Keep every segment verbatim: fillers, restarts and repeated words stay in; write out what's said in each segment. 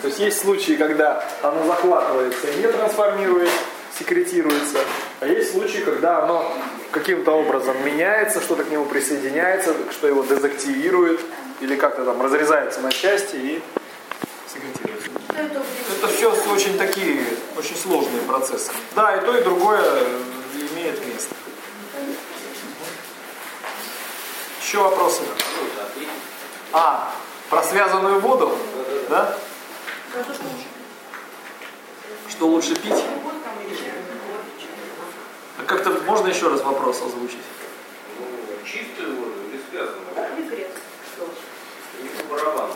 То есть есть случаи, когда оно захватывается и не трансформирует, секретируется. А есть случаи, когда оно каким-то образом меняется, что-то к нему присоединяется, что его дезактивирует или как-то там разрезается на части и секретируется. Это все очень такие, очень сложные процессы. Да, и то, и другое имеет место. Еще вопросы? А, про связанную воду? Да? Что лучше пить? А как-то можно еще раз вопрос озвучить? Ну, чистую воду или связанную? Не по барабану.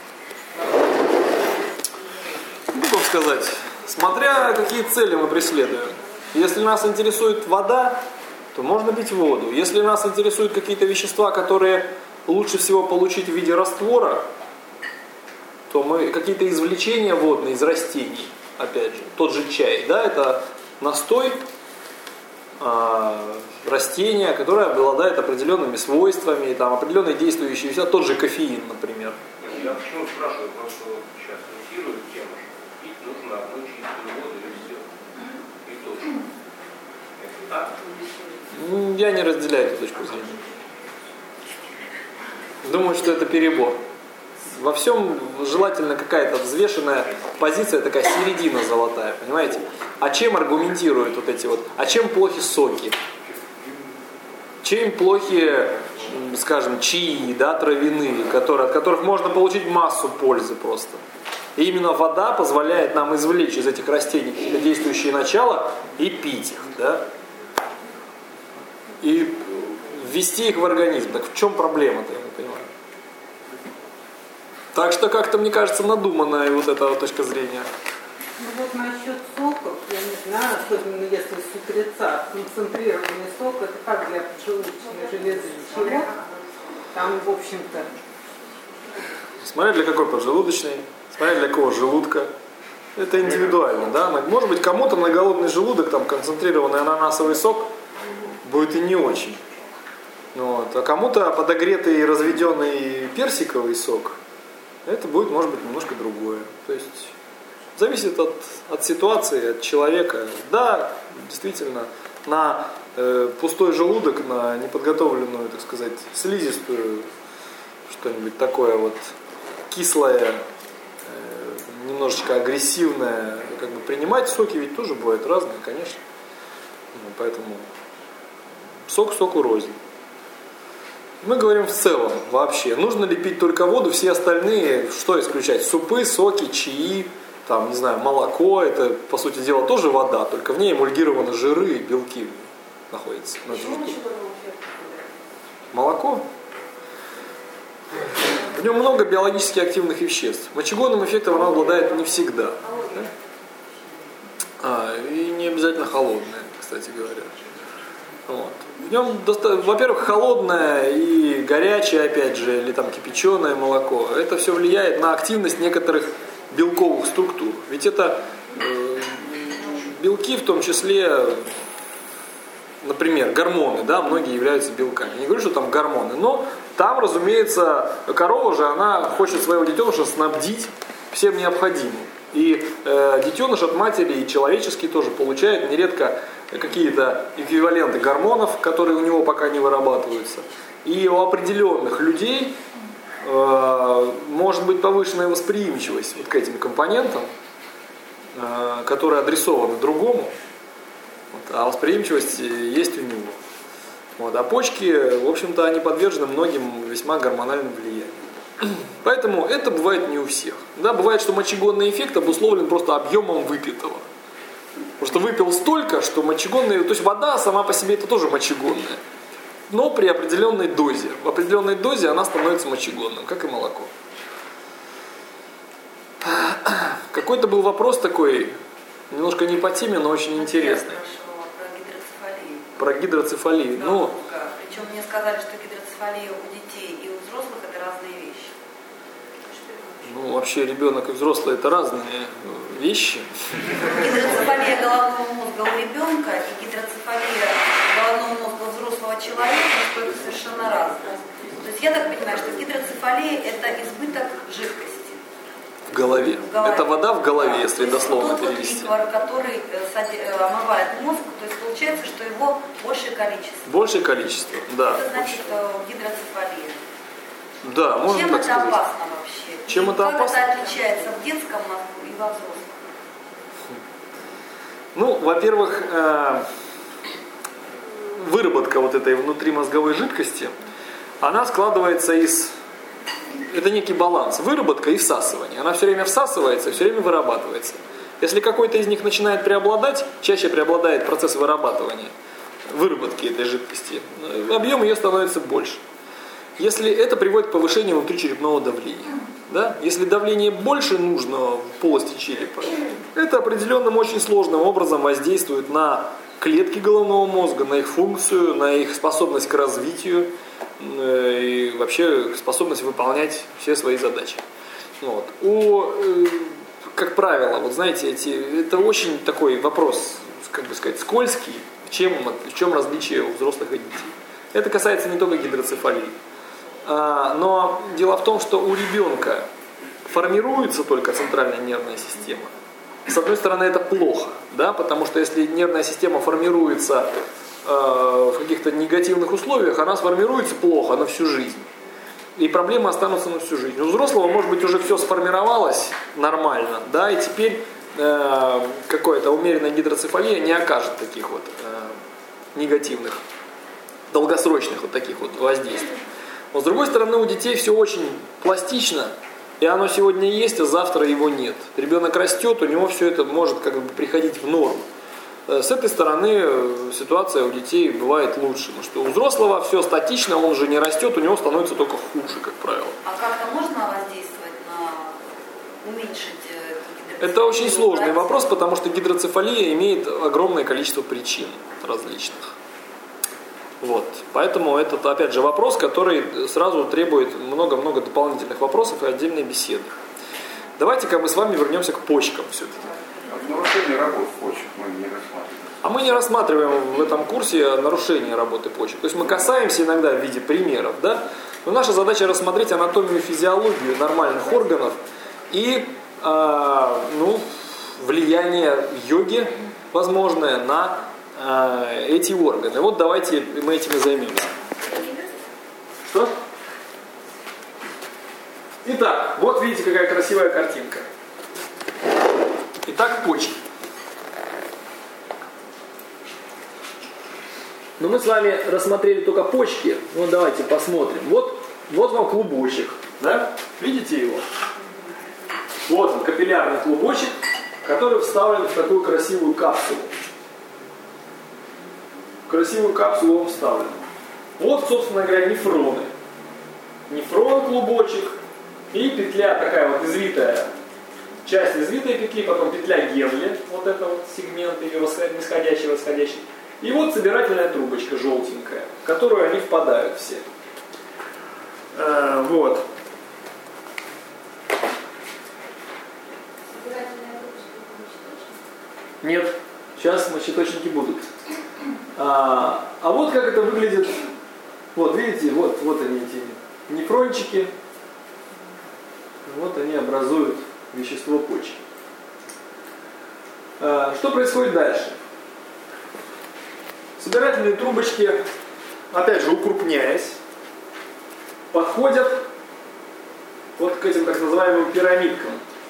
Ну, как сказать, смотря какие цели мы преследуем. Если нас интересует вода, то можно пить воду. Если нас интересуют какие-то вещества, которые лучше всего получить в виде раствора, то мы какие-то извлечения водные из растений, опять же, тот же чай, да, это настой э, растения, которое обладает определенными свойствами, там, определенные действующие вещества, тот же кофеин, например. Я почему спрашиваю, просто вот сейчас цитируют тему, что пить нужно одну чистую воду и все. И точно. Это так? Я не разделяю эту точку зрения. Думаю, что это перебор. Во всем желательно какая-то взвешенная позиция, такая середина золотая, понимаете? А чем аргументируют вот эти вот? А чем плохи соки? Чем плохи, скажем, чаи, да, травяные, которые, от которых можно получить массу пользы просто? И именно вода позволяет нам извлечь из этих растений какие-то действующие начала и пить их, да? И ввести их в организм. Так в чем проблема-то, я не понимаю. Так что как-то, мне кажется, надуманная вот эта вот точка зрения. Ну вот насчет соков, я не знаю, особенно если с утреца, концентрированный сок, это как для поджелудочной железы, ничего. Там, в общем-то... Смотря для какой поджелудочной, смотря для какого желудка. Это индивидуально, да. Может быть, кому-то на голодный желудок там концентрированный ананасовый сок будет и не очень. Вот. А кому-то подогретый и разведенный персиковый сок, это будет, может быть, немножко другое. То есть зависит от, от ситуации, от человека. Да, действительно, на э, пустой желудок, на неподготовленную, так сказать, слизистую, что-нибудь такое вот кислое, э, немножечко агрессивное, как бы принимать соки ведь тоже бывают разные, конечно. Ну, поэтому сок соку рознь. Мы говорим в целом вообще, нужно ли пить только воду, все остальные, что исключать? Супы, соки, чаи, там, не знаю, молоко, это, по сути дела, тоже вода, только в ней эмульгированы жиры и белки находятся. Молоко? В нем много биологически активных веществ. Мочегонным эффектом оно обладает не всегда. Да? А, и не обязательно холодное, кстати говоря. Вот. В нем, во-первых, холодное и горячее, опять же, или там кипяченое молоко. Это все влияет на активность некоторых белковых структур. Ведь это э, белки, в том числе, например, гормоны, да, многие являются белками. Я не говорю, что там гормоны, но там, разумеется, корова же, она хочет своего детеныша снабдить всем необходимым. И э, детеныш от матери, и человеческий тоже получает нередко какие-то эквиваленты гормонов, которые у него пока не вырабатываются. И у определенных людей э, может быть повышенная восприимчивость вот к этим компонентам, э, которые адресованы другому, вот, а восприимчивость есть у него. Вот, а почки, в общем-то, они подвержены многим весьма гормональным влияниям. Поэтому это бывает не у всех. Да, бывает, что мочегонный эффект обусловлен просто объемом выпитого. Просто выпил столько, что мочегонный, то есть вода сама по себе это тоже мочегонная, но при определенной дозе. В определенной дозе она становится мочегонным, как и молоко. Какой-то был вопрос такой, немножко не по теме, но очень интересный. Про гидроцефалию. Ну, причем мне сказали, что гидроцефалия у детей и у взрослых это разные вещи. Ну, вообще ребенок и взрослый это разные вещи. Гидроцефалия головного мозга у ребенка и гидроцефалия головного мозга у взрослого человека, что это совершенно разное. То есть я так понимаю, что гидроцефалия это избыток жидкости. голове. В голове. Это вода в голове, Да, если то есть дословно тот вот перевести. ликвор, который э, сади- э, омывает мозг, то есть получается, что его большее количество. Большее количество, да. Это значит э, гидроцефалия. Да, можно Чем так это сказать. опасно вообще? Чем И это как опасно? это отличается в детском мозгу и во взрослом? Ну, во-первых, э, выработка вот этой внутримозговой жидкости, она складывается из... Это некий баланс. Выработка и всасывание. Она все время всасывается, все время вырабатывается. Если какой-то из них начинает преобладать, чаще преобладает процесс вырабатывания, выработки этой жидкости, объем ее становится больше. Если это приводит к повышению внутричерепного давления. Да? Если давление больше нужно в полости черепа, это определенным очень сложным образом воздействует на клетки головного мозга, на их функцию, на их способность к развитию и вообще способность выполнять все свои задачи. Вот. У, как правило, вот знаете, эти, это очень такой вопрос, как бы сказать, скользкий, в чем, в чем различие у взрослых и детей. Это касается не только гидроцефалии. Но дело в том, что у ребенка формируется только центральная нервная система. С одной стороны, это плохо, да, потому что если нервная система формируется э, в каких-то негативных условиях, она сформируется плохо на всю жизнь. И проблемы останутся на всю жизнь. У взрослого, может быть, уже все сформировалось нормально, да, и теперь э, какая-то умеренная гидроцефалия не окажет таких вот э, негативных, долгосрочных вот таких вот воздействий. Но с другой стороны, у детей все очень пластично, и оно сегодня есть, а завтра его нет. Ребенок растет, у него все это может как бы приходить в норму. С этой стороны ситуация у детей бывает лучше, потому что у взрослого все статично, он же не растет, у него становится только хуже, как правило. А как-то можно воздействовать на уменьшить эту гидроцефалию? Это очень сложный вопрос, потому что гидроцефалия имеет огромное количество причин различных. Вот. Поэтому это, опять же, вопрос, который сразу требует много-много дополнительных вопросов и отдельной беседы. Давайте-ка мы с вами вернемся к почкам все-таки. Нарушение работы почек мы не рассматриваем. А мы не рассматриваем в этом курсе нарушение работы почек. То есть мы касаемся иногда в виде примеров, да? Но наша задача рассмотреть анатомию и физиологию нормальных органов и э, ну, влияние йоги возможное на э, эти органы. Вот давайте мы этим и займемся. Что? Итак, вот видите, какая красивая картинка. Итак, почки. Но мы с вами рассмотрели только почки. Ну давайте посмотрим. Вот, вот вам клубочек. Да? Видите его? Вот он, капиллярный клубочек, который вставлен в такую красивую капсулу. В красивую капсулу он вставлен. Вот, собственно говоря, нефроны. Нефрон клубочек и петля такая вот извитая. Часть извитой петли, потом петля Генли, вот это вот сегмент ее нисходящий, восходящий. И вот собирательная трубочка желтенькая, в которую они впадают все. А, вот. Нет, сейчас мочеточники будут. А, а вот как это выглядит. Вот, видите, вот, вот они эти нефрончики. Вот они образуют вещество почки. Что происходит дальше? Собирательные трубочки, опять же укрупняясь, подходят вот к этим так называемым пирамидкам.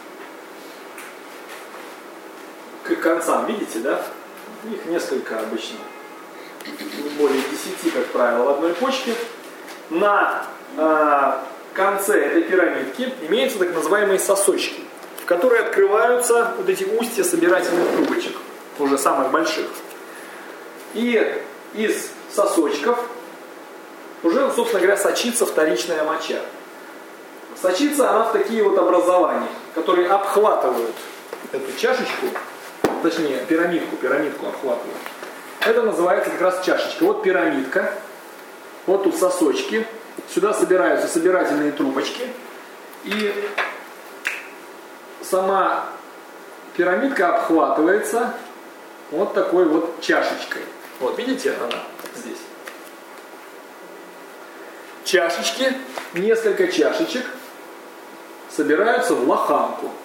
К концам, видите, да? Их несколько обычно, не более десяти, как правило, в одной почке. На э, конце этой пирамидки имеются так называемые сосочки, в которые открываются вот эти устья собирательных трубочек, уже самых больших. И из сосочков уже, собственно говоря, сочится вторичная моча. Сочится она в такие вот образования, которые обхватывают эту чашечку, точнее пирамидку, пирамидку обхватывают. Это называется как раз чашечка. Вот пирамидка, вот тут сосочки, сюда собираются собирательные трубочки, и сама пирамидка обхватывается вот такой вот чашечкой. Вот, видите, она здесь. Чашечки, несколько чашечек собираются в лоханку.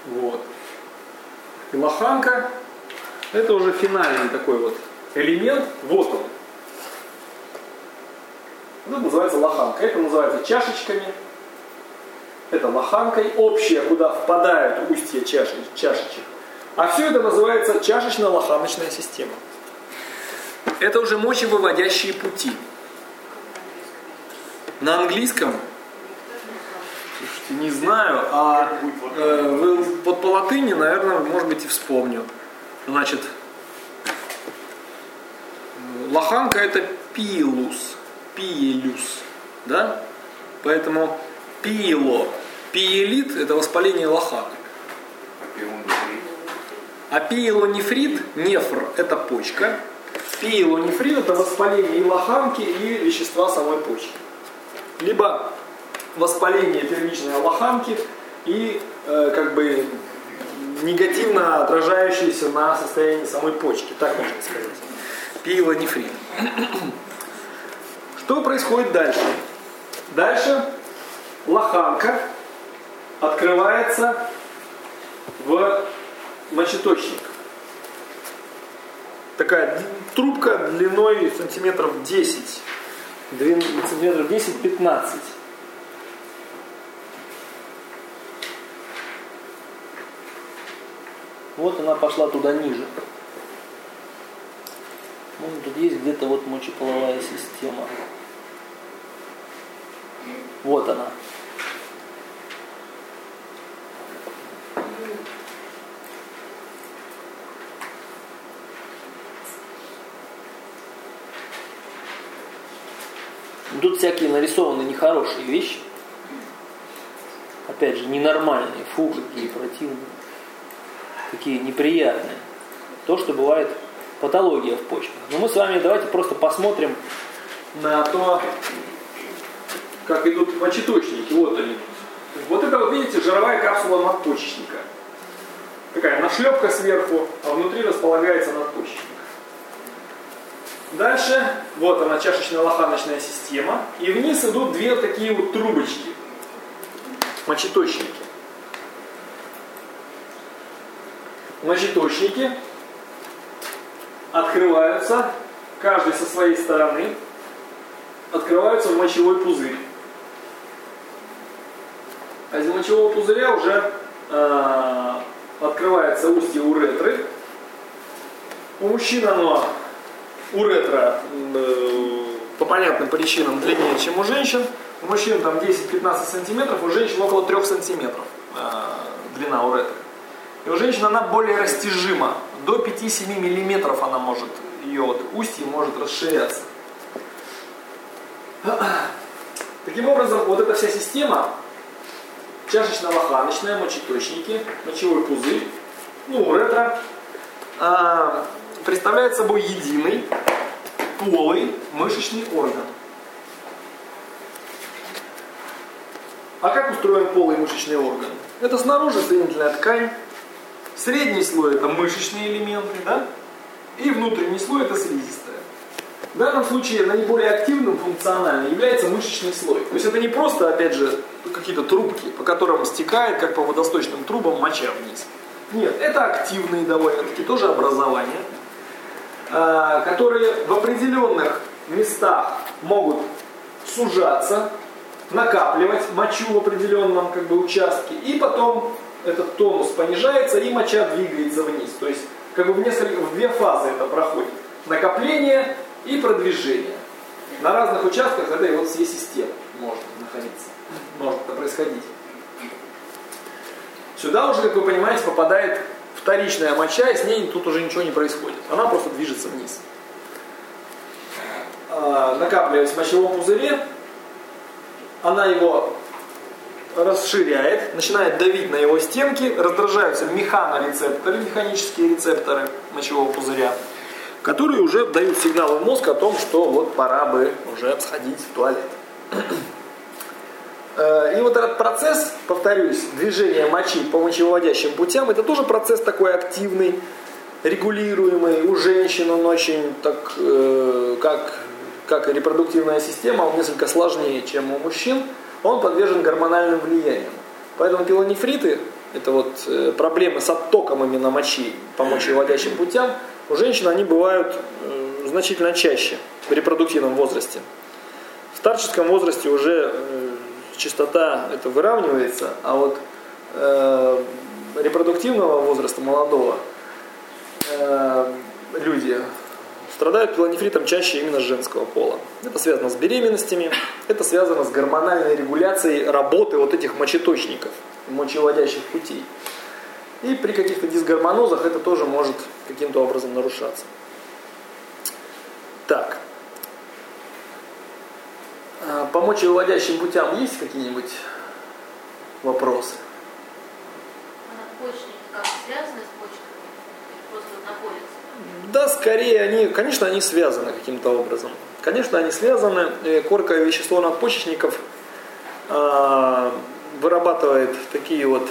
Вот. И лоханка – это уже финальный такой вот элемент. Вот он. Это называется лоханка. Это называется чашечками. Это лоханкой. Общая, куда впадают устья чаши, чашечек. А все это называется чашечно-лоханочная система. Это уже мочевыводящие пути. На английском, слушайте, не знаю, а э, вот по латыни, наверное, может быть, и вспомню. Значит, лоханка это пилус, пиелюс, да? Поэтому пиело, пиелит это воспаление лоханок. А пиелонефрит, нефр это почка. Пиелонефрит это воспаление и лоханки, и вещества самой почки. Либо воспаление первичной лоханки и э, как бы негативно отражающееся на состоянии самой почки, так можно сказать. Пиелонефрит. Что происходит дальше? Дальше лоханка открывается в мочеточник. Такая трубка длиной сантиметров десять. Сантиметров десять-пятнадцать. Вот она пошла туда ниже. Ну, тут есть где-то вот мочеполовая система. Вот она. Тут всякие нарисованы нехорошие вещи. Опять же, ненормальные, фу, какие противные, какие неприятные. То, что бывает патология в почках. Но мы с вами давайте просто посмотрим на то, как идут мочеточники. Вот они. Вот это вот, видите, жировая капсула надпочечника. Такая нашлепка сверху, а внутри располагается надпочечник. Дальше, вот она, чашечно-лоханочная система. И вниз идут две такие вот трубочки. Мочеточники. Мочеточники открываются, каждый со своей стороны, открываются в мочевой пузырь. А из мочевого пузыря уже э, открывается устье уретры. У мужчин оно, уретра, э, по понятным причинам длиннее, чем у женщин. У мужчин там десять-пятнадцать сантиметров, у женщин около трех сантиметров э, длина уретры. И у женщин она более растяжима. До пяти-семи миллиметров она может, ее вот устье может расширяться. Таким образом, вот эта вся система, чашечно-лоханочная, мочеточники, мочевой пузырь, ну, уретра, э, представляет собой единый полый мышечный орган. А как устроен полый мышечный орган? Это снаружи соединительная ткань, средний слой это мышечные элементы, да? И внутренний слой это слизистая. В данном случае наиболее активным функционально является мышечный слой. То есть это не просто, опять же, какие-то трубки, по которым стекает, как по водосточным трубам, моча вниз. Нет, это активные довольно-таки тоже образования, которые в определенных местах могут сужаться, накапливать мочу в определенном как бы участке, и потом этот тонус понижается, и моча двигается вниз. То есть как бы в, несколько, в две фазы это проходит. Накопление и продвижение. На разных участках этой вот всей системы может находиться, может это происходить. Сюда уже, как вы понимаете, попадает вторичная моча, и с ней тут уже ничего не происходит. Она просто движется вниз. Накапливаясь в мочевом пузыре, она его расширяет, начинает давить на его стенки, раздражаются механорецепторы, механические рецепторы мочевого пузыря, которые уже дают сигналы в мозг о том, что вот пора бы уже сходить в туалет. И вот этот процесс, повторюсь, движения мочи по мочевыводящим путям, это тоже процесс такой активный, регулируемый. У женщин он очень, так, э, как, как и репродуктивная система, он несколько сложнее, чем у мужчин. Он подвержен гормональным влияниям. Поэтому пилонефриты это вот э, проблемы с оттоком именно мочи по мочевыводящим путям, у женщин они бывают э, значительно чаще в репродуктивном возрасте. В старческом возрасте уже э, частота это выравнивается, а вот э, репродуктивного возраста молодого э, люди страдают пилонефритом чаще именно женского пола. Это связано с беременностями, это связано с гормональной регуляцией работы вот этих мочеточников, мочевыводящих путей. И при каких-то дисгормонозах это тоже может каким-то образом нарушаться. Так. По мочевыводящим путям есть какие-нибудь вопросы? А надпочечники как связаны с почками? Просто находятся? Да, скорее они, конечно, они связаны каким-то образом. Конечно, они связаны. Корковое вещество надпочечников э, вырабатывает такие вот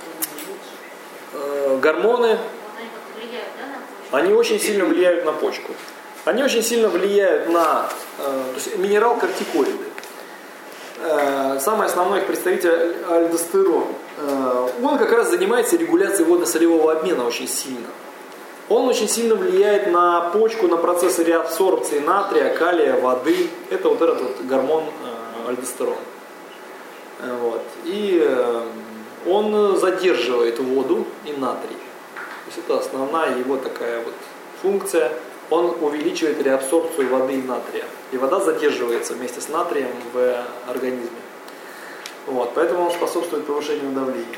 э, гормоны. Вот они как влияют, да, на почку? Они очень сильно влияют на почку. Они очень сильно влияют на э, то есть минерал кортикоиды. Э, самый основной их представитель альдостерон. Э, он как раз занимается регуляцией водно-солевого обмена очень сильно. Он очень сильно влияет на почку, на процессы реабсорбции натрия, калия, воды. Это вот этот вот гормон э, альдостерон. Э, вот. И э, он задерживает воду и натрий. То есть это основная его такая вот функция. Он увеличивает реабсорбцию воды и натрия. И вода задерживается вместе с натрием в организме. Вот. Поэтому он способствует повышению давления.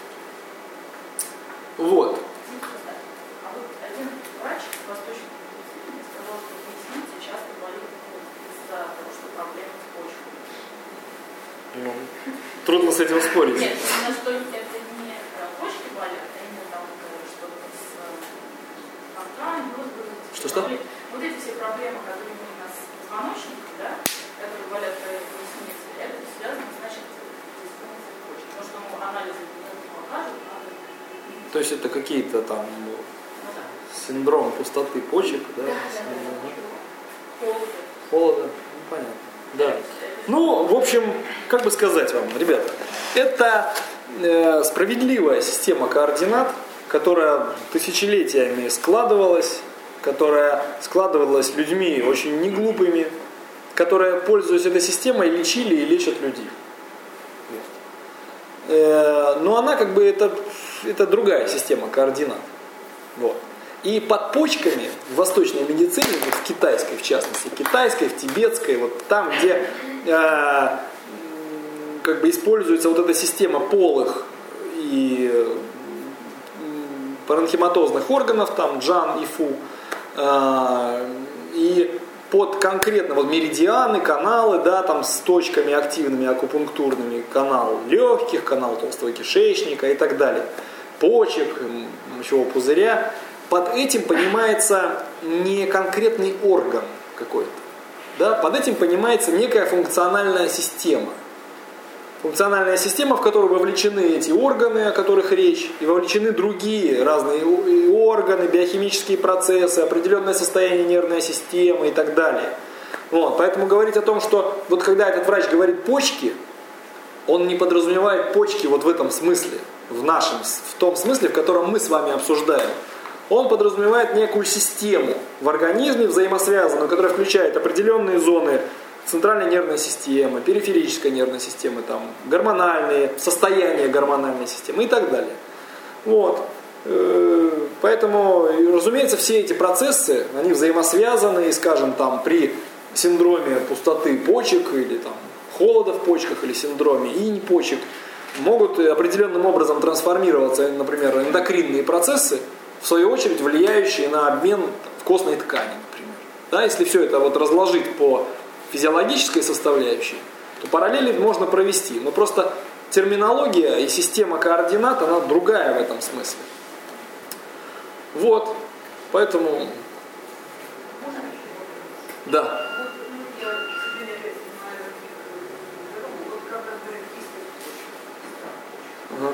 Вот. Врач в восточной медицине сказал, что в пояснице часто болит из-за того, что проблемы с почкой. Ну, трудно с этим спорить. Нет, именно что это не почки болят, а именно там что-то с тканью, Что-что? Вот эти все проблемы, которые у нас с позвоночником, да, которые болят в районе поясницы, это связано, значит, с дисфункцией почки. Потому что ну, анализы не покажут, надо... То есть это какие-то там... Ну, да. Синдром пустоты почек, да? Да, да, да. Холода. Холода, ну понятно. Да. Ну, в общем, как бы сказать вам, ребята, это э, справедливая система координат, которая тысячелетиями складывалась, которая складывалась людьми очень неглупыми, которые, пользуясь этой системой, лечили и лечат людей. Э, но она как бы это, это другая система координат. Вот. И под почками в восточной медицине, вот в китайской в частности, китайской, в тибетской, вот там, где э, как бы используется вот эта система полых и э, паренхематозных органов, там джан и фу, э, и под конкретно вот меридианы, каналы, да, там с точками активными акупунктурными, канал легких, канал толстого кишечника и так далее, почек, мочевого пузыря. Под этим понимается не конкретный орган какой-то. Да? Под этим понимается некая функциональная система. Функциональная система, в которую вовлечены эти органы, о которых речь, и вовлечены другие разные органы, биохимические процессы, определенное состояние нервной системы и так далее. Вот. Поэтому говорить о том, что вот когда этот врач говорит почки, он не подразумевает почки вот в этом смысле, в нашем, в том смысле, в котором мы с вами обсуждаем. Он подразумевает некую систему в организме взаимосвязанную, которая включает определенные зоны центральной нервной системы, периферической нервной системы, там, гормональные, состояния гормональной системы и так далее. Вот. Поэтому, разумеется, все эти процессы, они взаимосвязаны, и, скажем, там, при синдроме пустоты почек или там, холода в почках или синдроме инь почек могут определенным образом трансформироваться, например, эндокринные процессы, в свою очередь влияющие на обмен в костной ткани, например. Да, если все это вот разложить по физиологической составляющей, то параллели можно провести. Но просто терминология и система координат, она другая в этом смысле. Вот. Поэтому... Да. Ага.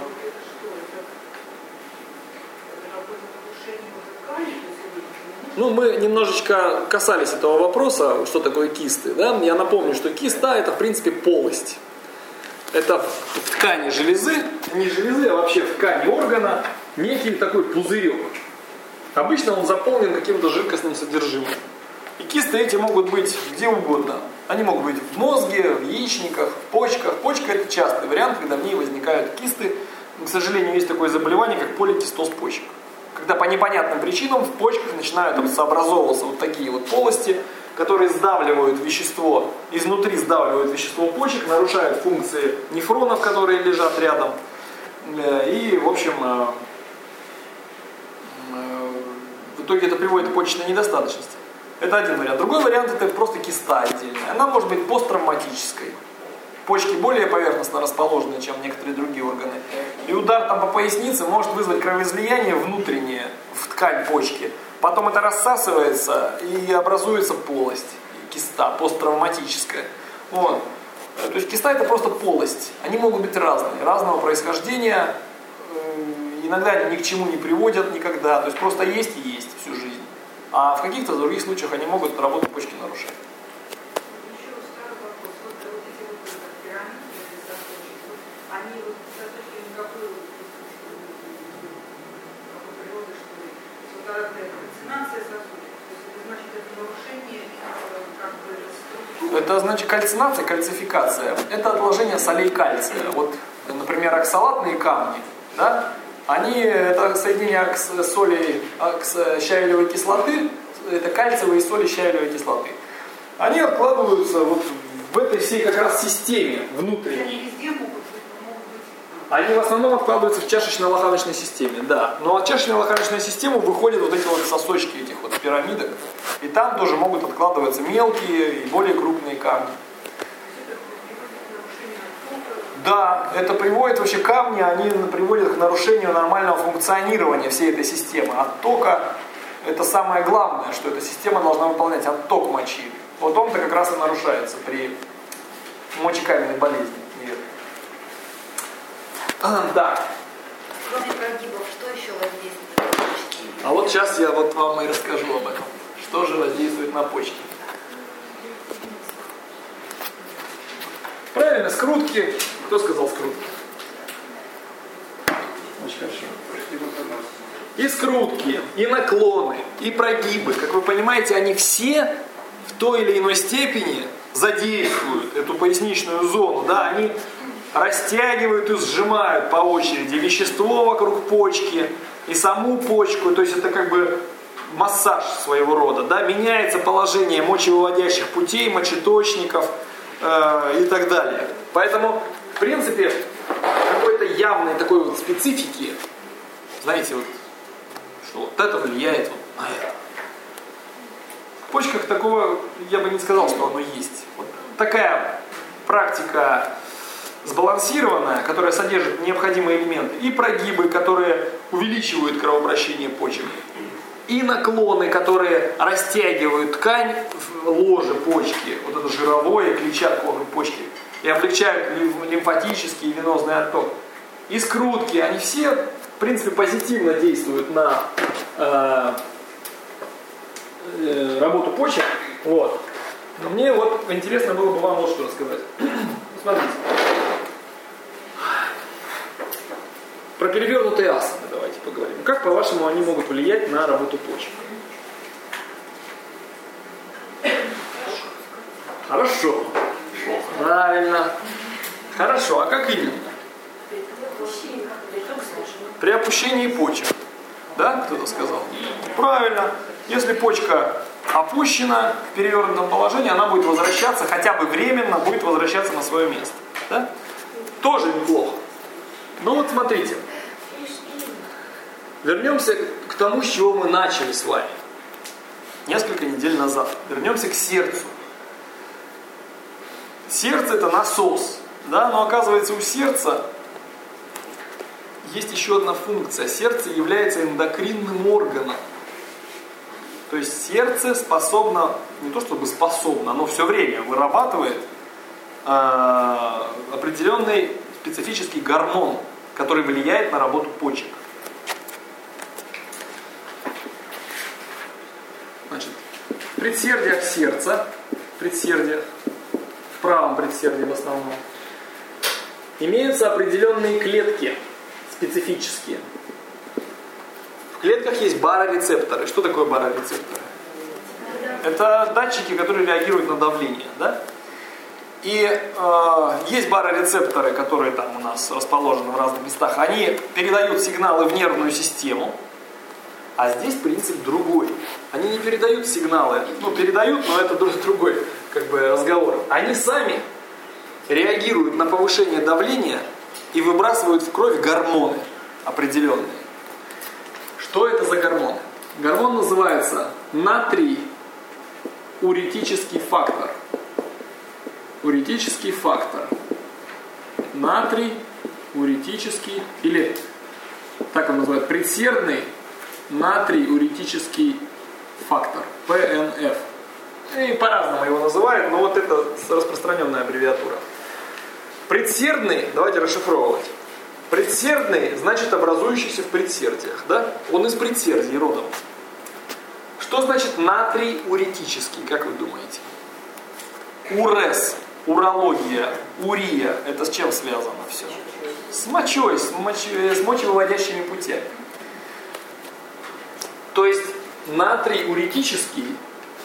Ну, мы немножечко касались этого вопроса, что такое кисты. Да? Я напомню, что киста это в принципе полость. это в ткани железы, не железы, а вообще в ткани органа, некий такой пузырек. Обычно он заполнен каким-то жидкостным содержимым. И кисты эти могут быть где угодно. Они могут быть в мозге, в яичниках, в почках. Почка — это частый вариант, когда в ней возникают кисты. К сожалению, есть такое заболевание, как поликистоз почек. Когда по непонятным причинам в почках начинают образовываться вот такие вот полости, которые сдавливают вещество, изнутри сдавливают вещество почек, нарушают функции нефронов, которые лежат рядом. И, в общем, в итоге это приводит к почечной недостаточности. Это один вариант. Другой вариант — это просто киста отдельная. Она может быть посттравматической. Почки более поверхностно расположены, чем некоторые другие органы. И удар там по пояснице может вызвать кровоизлияние внутреннее в ткань почки. Потом это рассасывается и образуется полость, киста, посттравматическая. Вот. То есть киста — это просто полость. Они могут быть разные, разного происхождения. Иногда они ни к чему не приводят никогда. То есть просто есть и есть всю жизнь. А в каких-то других случаях они могут работу почки нарушать. Еще старый вопрос. Вот эти вот пирамиды из сосочек, они вот сосочки никакой природы, что ли, вот кальцинация сосочек. То есть это значит, это нарушение как бы структуры. Это значит кальцинация, кальцификация. Это отложение солей кальция. Вот, например, оксалатные камни, да? Они, это соединение солей щавелевой кислоты, это кальциевые соли щавелевой кислоты. Они откладываются вот в этой всей как раз системе внутренней. Они везде могут быть, могут быть. Они в основном откладываются в чашечно-лоханочной системе, да. Но от чашечно-лоханочной системы выходят вот эти вот сосочки этих вот пирамидок. И там тоже могут откладываться мелкие и более крупные камни. Да, это приводит вообще камни, они приводят к нарушению нормального функционирования всей этой системы. Оттока — это самое главное, что эта система должна выполнять, отток мочи. Вот он-то как раз и нарушается при мочекаменной болезни. А, да. Кроме прогибов, что еще воздействует на почки? А вот сейчас я вот вам и расскажу об этом. Что же воздействует на почки? Правильно, скрутки. Кто сказал скрутки? Очень хорошо. И скрутки, и наклоны, и прогибы. Как вы понимаете, они все в той или иной степени задействуют эту поясничную зону. Да? Они растягивают и сжимают по очереди вещество вокруг почки и саму почку. То есть это как бы массаж своего рода. Да? Меняется положение мочевыводящих путей, мочеточников э, и так далее. Поэтому, в принципе, какой-то явной такой вот специфики, знаете, вот, что вот это влияет вот на это. В почках такого, я бы не сказал, что оно есть. Вот такая практика сбалансированная, которая содержит необходимые элементы, и прогибы, которые увеличивают кровообращение почек, и наклоны, которые растягивают ткань в ложе почки, вот это жировое, клетчатку вокруг почки, и облегчают лимфатический и венозный отток. И скрутки, они все, в принципе, позитивно действуют на э, э, работу почек. Вот. Но мне вот интересно было бы вам вот что рассказать. Смотрите. Про перевернутые асаны давайте поговорим. Как, по-вашему, они могут влиять на работу почек? Хорошо. Правильно. Хорошо. А как именно? При опущении почек. Да, кто-то сказал? Правильно. Если почка опущена в перевернутом положении, она будет возвращаться, хотя бы временно будет возвращаться на свое место. Да? Тоже неплохо. Ну вот смотрите. Вернемся к тому, с чего мы начали с вами. Несколько недель назад. Вернемся к сердцу. Сердце — это насос. Да? Но оказывается, у сердца есть еще одна функция. Сердце является эндокринным органом. То есть сердце способно, не то чтобы способно, оно все время вырабатывает э, определенный специфический гормон, который влияет на работу почек. Значит, в предсердиях сердца, предсердиях, в правом предсердии в основном, имеются определенные клетки специфические. В клетках есть барорецепторы. Что такое барорецепторы? Это датчики, которые реагируют на давление, да? И э, есть барорецепторы, которые там у нас расположены в разных местах. Они передают сигналы в нервную систему, а здесь принцип другой. Они не передают сигналы, ну передают, но это другой как бы разговор. Они сами реагируют на повышение давления и выбрасывают в кровь гормоны определенные. Что это за гормоны? Гормон называется натрий-уретический фактор. Уретический фактор. Натрий-уретический, или так он называют, предсердный натрий-уретический фактор. пэ эн эф. И по-разному его называют, но вот это распространенная аббревиатура. Предсердный, давайте расшифровывать. Предсердный значит образующийся в предсердиях, да? Он из предсердий родом. Что значит натрий-уретический, как вы думаете? Урез, урология, урия, это с чем связано все? С мочой, с, моч... с мочевыводящими путями. То есть натрий-уретический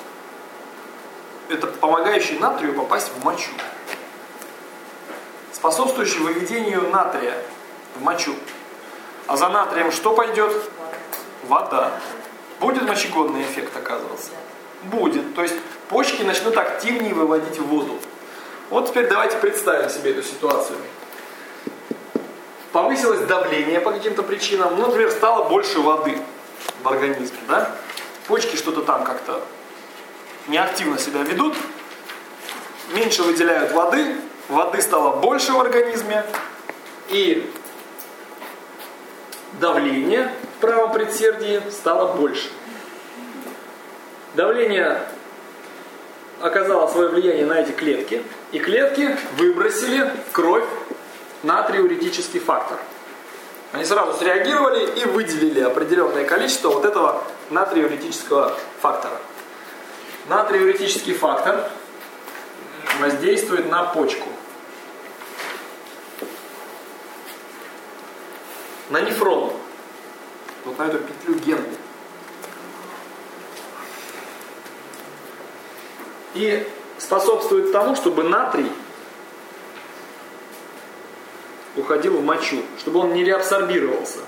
это помогающий натрию попасть в мочу. Способствующий выведению натрия в мочу. А за натрием что пойдет? Вода. Будет мочегонный эффект оказываться? Будет. То есть почки начнут активнее выводить воду. Вот теперь давайте представим себе эту ситуацию. Повысилось давление по каким-то причинам. Ну, например, стало больше воды в организме. Да? Почки что-то там как-то неактивно себя ведут. Меньше выделяют воды. Воды стало больше в организме. И давление в правом предсердии стало больше. Давление оказало свое влияние на эти клетки. И клетки выбросили в кровь натрий-уретический фактор. Они сразу среагировали и выделили определенное количество вот этого натрий-уретического фактора. Натрий-уретический фактор воздействует на почку. На нефрон. Вот на эту петлю Генри. И способствует тому, чтобы натрий уходил в мочу, чтобы он не реабсорбировался.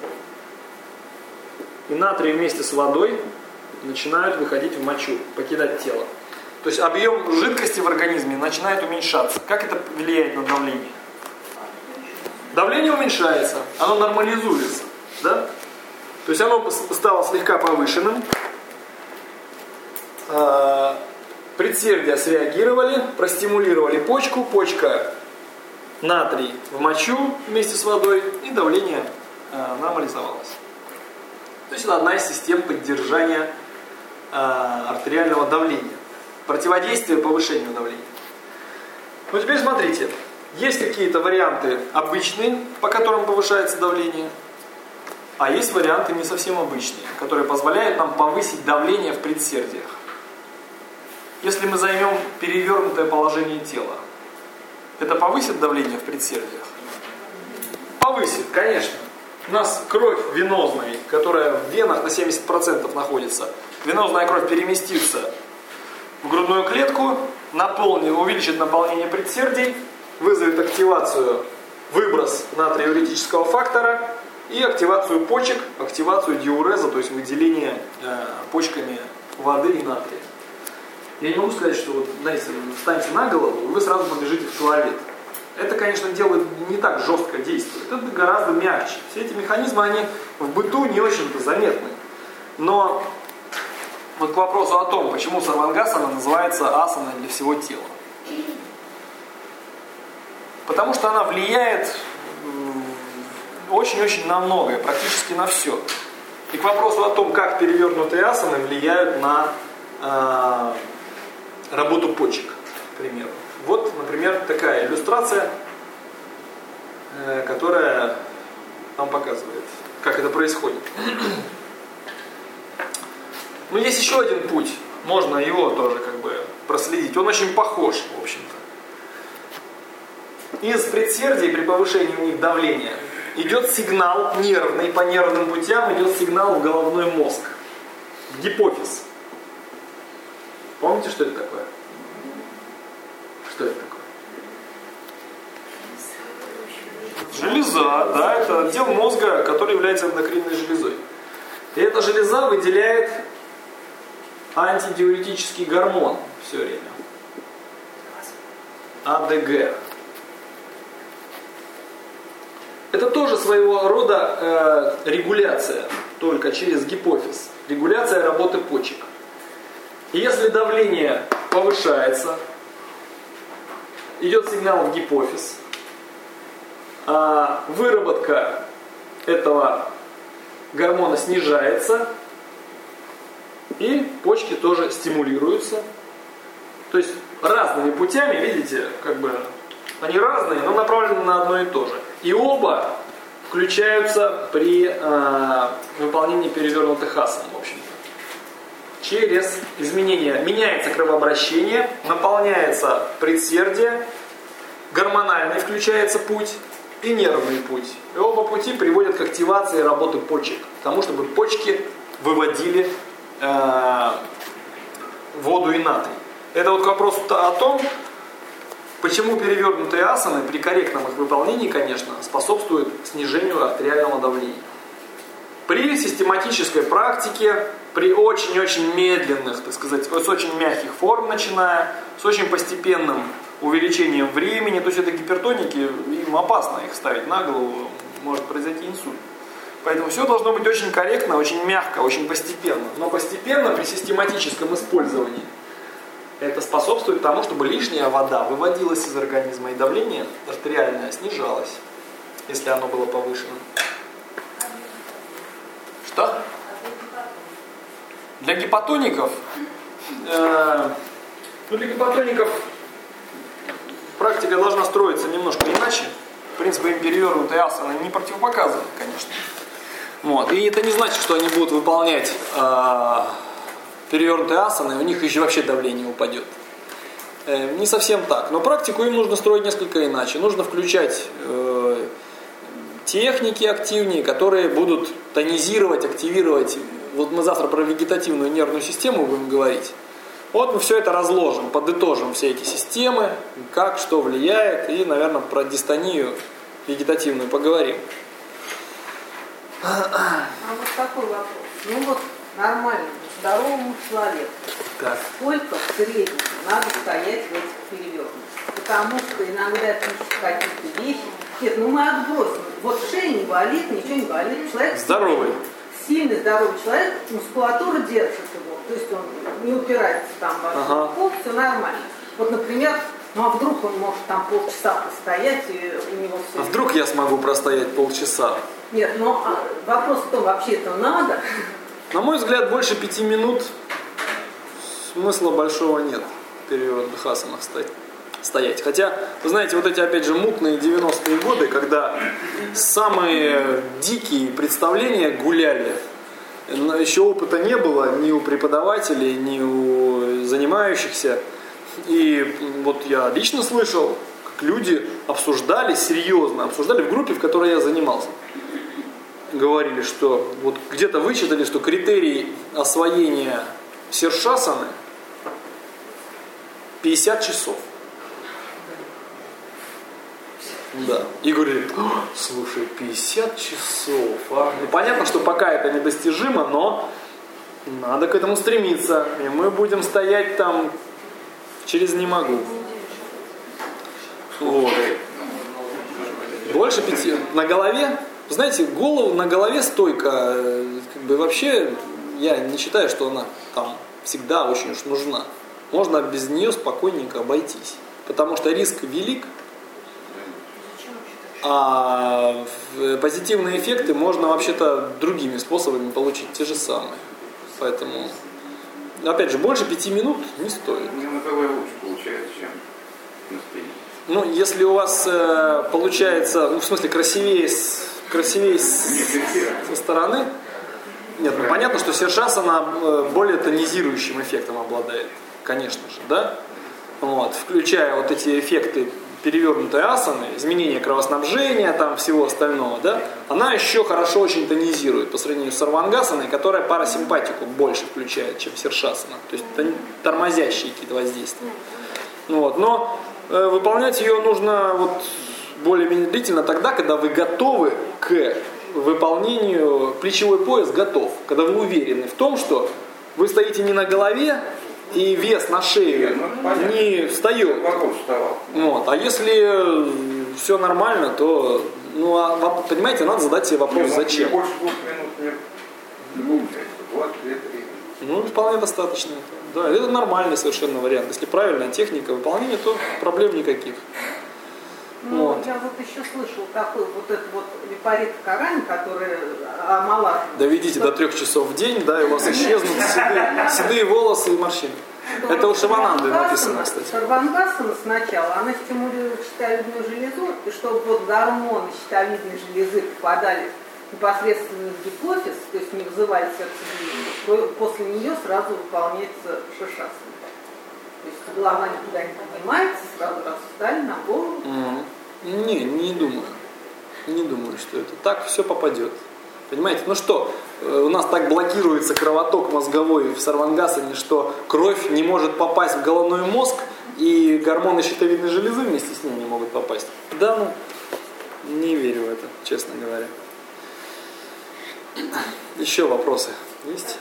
И натрий вместе с водой начинают выходить в мочу, покидать тело. То есть объем жидкости в организме начинает уменьшаться. Как это влияет на давление? Давление уменьшается, оно нормализуется. Да? То есть оно стало слегка повышенным. Предсердия среагировали, простимулировали почку, почка натрий в мочу вместе с водой, и давление э, нормализовалось. То есть это одна из систем поддержания э, артериального давления, противодействия повышению давления. Ну теперь смотрите, есть какие-то варианты обычные, по которым повышается давление, а есть варианты не совсем обычные, которые позволяют нам повысить давление в предсердиях. Если мы займем перевернутое положение тела, это повысит давление в предсердиях? Повысит, конечно. У нас кровь венозная, которая в венах на семьдесят процентов находится. Венозная кровь переместится в грудную клетку, наполнит, увеличит наполнение предсердий, вызовет активацию, выброс натрий-уретического фактора и активацию почек, активацию диуреза, то есть выделение э, почками воды и натрия. Я не могу сказать, что вот, знаете, встаньте на голову, и вы сразу побежите в туалет. Это, конечно, дело не так жестко действует. Это гораздо мягче. Все эти механизмы, они в быту не очень-то заметны. Но вот к вопросу о том, почему сарвангасана называется асаной для всего тела. Потому что она влияет очень-очень на многое, практически на все. И к вопросу о том, как перевернутые асаны влияют на э, работу почек, к примеру. Вот, например, такая иллюстрация, э, которая нам показывает, как это происходит. Но есть еще один путь, можно его тоже как бы проследить. Он очень похож, в общем-то. из предсердий при повышении у них давления идет сигнал нервный, по нервным путям идет сигнал в головной мозг, в гипофиз. Помните, что это такое? Что это такое? Железа, да, это отдел мозга, который является эндокринной железой. И эта железа выделяет антидиуретический гормон все время. А Д Г. Это тоже своего рода э, регуляция, только через гипофиз. Регуляция работы почек. И если давление повышается, идет сигнал в гипофиз, а выработка этого гормона снижается, и почки тоже стимулируются. То есть разными путями, видите, как бы они разные, но направлены на одно и то же. И оба включаются при э, выполнении перевернутых асан, в общем-то. Через изменение меняется кровообращение, наполняется предсердие, гормональный включается путь и нервный путь. И оба пути приводят к активации работы почек, к тому, чтобы почки выводили э, воду и натрий. Это вот вопрос о том, почему перевернутые асаны при корректном их выполнении, конечно, способствуют снижению артериального давления. При систематической практике, при очень-очень медленных, так сказать, с очень мягких форм начиная, с очень постепенным увеличением времени, то есть это гипертоники, им опасно их ставить на голову, может произойти инсульт. Поэтому все должно быть очень корректно, очень мягко, очень постепенно. Но постепенно при систематическом использовании это способствует тому, чтобы лишняя вода выводилась из организма и давление артериальное снижалось, если оно было повышено. Что? Для гипотоников, э, ну для гипотоников практика должна строиться немножко иначе. В принципе, им перевернутые асаны не противопоказаны, конечно. Вот. И это не значит, что они будут выполнять э, перевернутые асаны, у них еще вообще давление упадет. Э, не совсем так. Но практику им нужно строить несколько иначе. Нужно включать э, техники активнее, которые будут тонизировать, активировать. Вот мы завтра про вегетативную нервную систему будем говорить. Вот мы все это разложим, подытожим все эти системы, как, что влияет, и, наверное, про дистонию вегетативную поговорим. А вот такой вопрос. Ну вот нормальному, здоровому человеку, Так. сколько в среднем надо стоять в этих перевернутых? Потому что иногда пишут какие-то вещи. Нет, ну мы отбросим. Вот шея не болит, ничего не болит. Человек Здоровый. Сильный, здоровый человек, мускулатура держит его. То есть он не упирается там во Ага. пол, все нормально. Вот, например, ну а вдруг он может там полчаса постоять, и у него все... А вдруг я смогу простоять полчаса? Нет, но а, вопрос в том, вообще это надо. На мой взгляд, больше пяти минут смысла большого нет в перевернутых асанах стоять. Хотя, вы знаете, вот эти, опять же, мутные девяностые годы, когда самые дикие представления гуляли, еще опыта не было ни у преподавателей, ни у занимающихся. И вот я лично слышал, как люди обсуждали, серьезно обсуждали в группе, в которой я занимался. Говорили, что вот где-то вычитали, что критерий освоения сиршасаны пятьдесят часов. Да. И говорили, слушай, пятьдесят часов, а? Ну, понятно, что пока это недостижимо, но надо к этому стремиться. И мы будем стоять там через не могу. Вот. Больше пяти. На голове, знаете, голову на голове стойка, как бы вообще я не считаю, что она там всегда очень уж нужна. Можно без нее спокойненько обойтись. Потому что риск велик. А позитивные эффекты можно вообще-то другими способами получить, те же самые. Поэтому, опять же, больше пяти минут не стоит. Мне на голове лучше получается, чем на спине. Ну, если у вас э, получается, ну, в смысле, красивее, с, красивее с, со стороны, нет, ну, понятно, что сиршасана э, более тонизирующим эффектом обладает, конечно же, да? Вот, включая вот эти эффекты перевернутой асаны, изменение кровоснабжения, там всего остального, да, она еще хорошо очень тонизирует по сравнению с сарвангасаной, которая парасимпатику больше включает, чем сиршасана. То есть это тормозящие какие-то воздействия. Ну, вот. Но э, выполнять ее нужно вот более-менее длительно тогда, когда вы готовы к выполнению, плечевой пояс готов, когда вы уверены в том, что вы стоите не на голове, и вес на шею не встает. Вот. А если все нормально, то, ну, а, понимаете, надо задать себе вопрос, зачем. Больше двух минут не получается. Два, две, три. Ну, вполне достаточно. Да, это нормальный совершенно вариант. Если правильная техника выполнения, то проблем никаких. Ну, Вот. я вот еще слышал такой вот этот вот випарит Карань, который омолаживает. Доведите до трех часов в день, да, и у вас исчезнут седые, седые волосы и морщины. Это у Шивананды написано, кстати. Сарвангасана сначала, она стимулирует щитовидную железу, и чтобы вот гормоны щитовидной железы попадали непосредственно в гипофиз, то есть не вызывали сердцебиение, после нее сразу выполняется шишасана. То есть голова никуда не поднимается, сразу раз встали на голову. Mm. Не, не думаю. Не думаю, что это так все попадет. Понимаете, ну что, у нас так блокируется кровоток мозговой в сарвангасане, что кровь не может попасть в головной мозг, и гормоны щитовидной железы вместе с ним не могут попасть. Да, ну, не верю в это, честно говоря. Еще вопросы есть?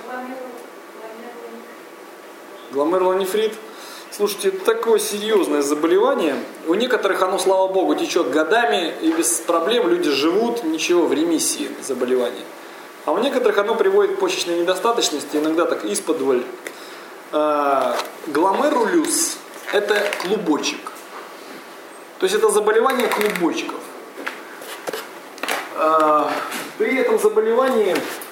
Гломерулонефрит. Слушайте, это такое серьезное заболевание. У некоторых оно, слава богу, течет годами, и без проблем люди живут, ничего, в ремиссии заболевания. А у некоторых оно приводит к почечной недостаточности, иногда так исподволь. Гломерулюс – это клубочек. То есть это заболевание клубочков. При этом заболевании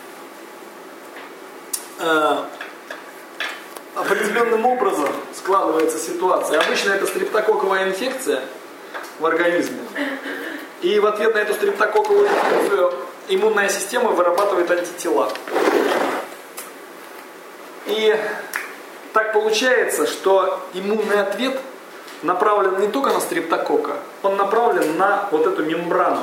определенным образом складывается ситуация. Обычно это стрептококковая инфекция в организме. И в ответ на эту стрептококковую инфекцию иммунная система вырабатывает антитела. И так получается, что иммунный ответ направлен не только на стрептококка, он направлен на вот эту мембрану.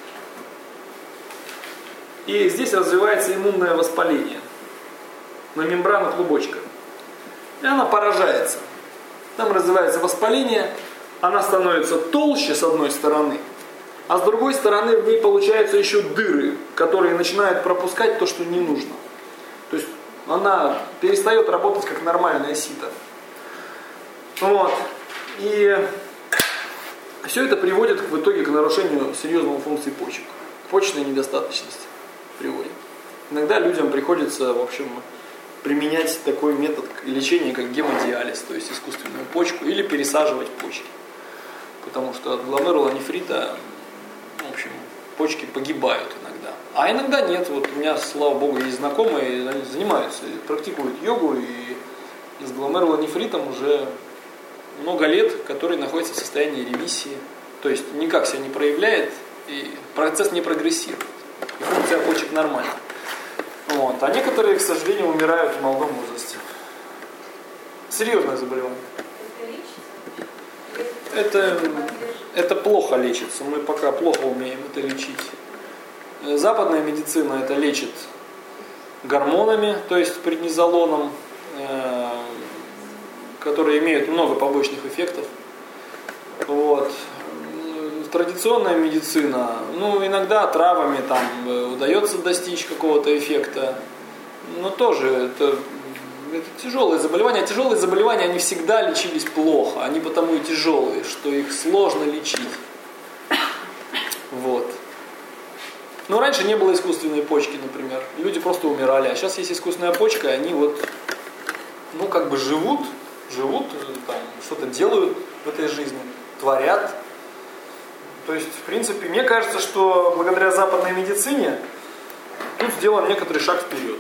И здесь развивается иммунное воспаление на мембрану клубочка. И она поражается. Там развивается воспаление, она становится толще с одной стороны, а с другой стороны в ней получаются еще дыры, которые начинают пропускать то, что не нужно. То есть она перестает работать как нормальное сито. Вот. И все это приводит в итоге к нарушению серьезного функции почек. К почечной недостаточности приводит. Иногда людям приходится, в общем, применять такой метод лечения, как гемодиализ, то есть искусственную почку, или пересаживать почки. Потому что от гломерулонефрита, в общем, почки погибают иногда. А иногда нет. Вот у меня, слава богу, есть знакомые, они занимаются, практикуют йогу, и с гломерулонефритом уже много лет, который находится в состоянии ремиссии. То есть никак себя не проявляет, и процесс не прогрессирует. И функция почек нормальна. Вот. А некоторые, к сожалению, умирают в молодом возрасте. Серьезное заболевание. Это, это плохо лечится. Мы пока плохо умеем это лечить. Западная медицина это лечит гормонами, то есть преднизолоном, э, которые имеют много побочных эффектов. Вот. Традиционная медицина, ну, иногда травами там удается достичь какого-то эффекта, но тоже это, это тяжелые заболевания. Тяжелые заболевания, они всегда лечились плохо, они потому и тяжелые, что их сложно лечить. Вот. Но раньше не было искусственной почки, например. Люди просто умирали, а сейчас есть искусственная почка, и они вот, ну, как бы живут, живут, там, что-то делают в этой жизни, творят. То есть, в принципе, мне кажется, что благодаря западной медицине тут сделан некоторый шаг вперед.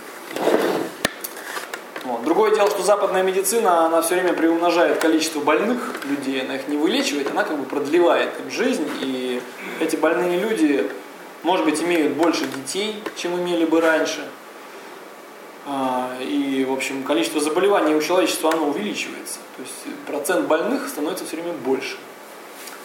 Вот. Другое дело, что западная медицина, она все время приумножает количество больных людей, она их не вылечивает, она как бы продлевает им жизнь, и эти больные люди, может быть, имеют больше детей, чем имели бы раньше. И, в общем, количество заболеваний у человечества, оно увеличивается. То есть процент больных становится все время больше.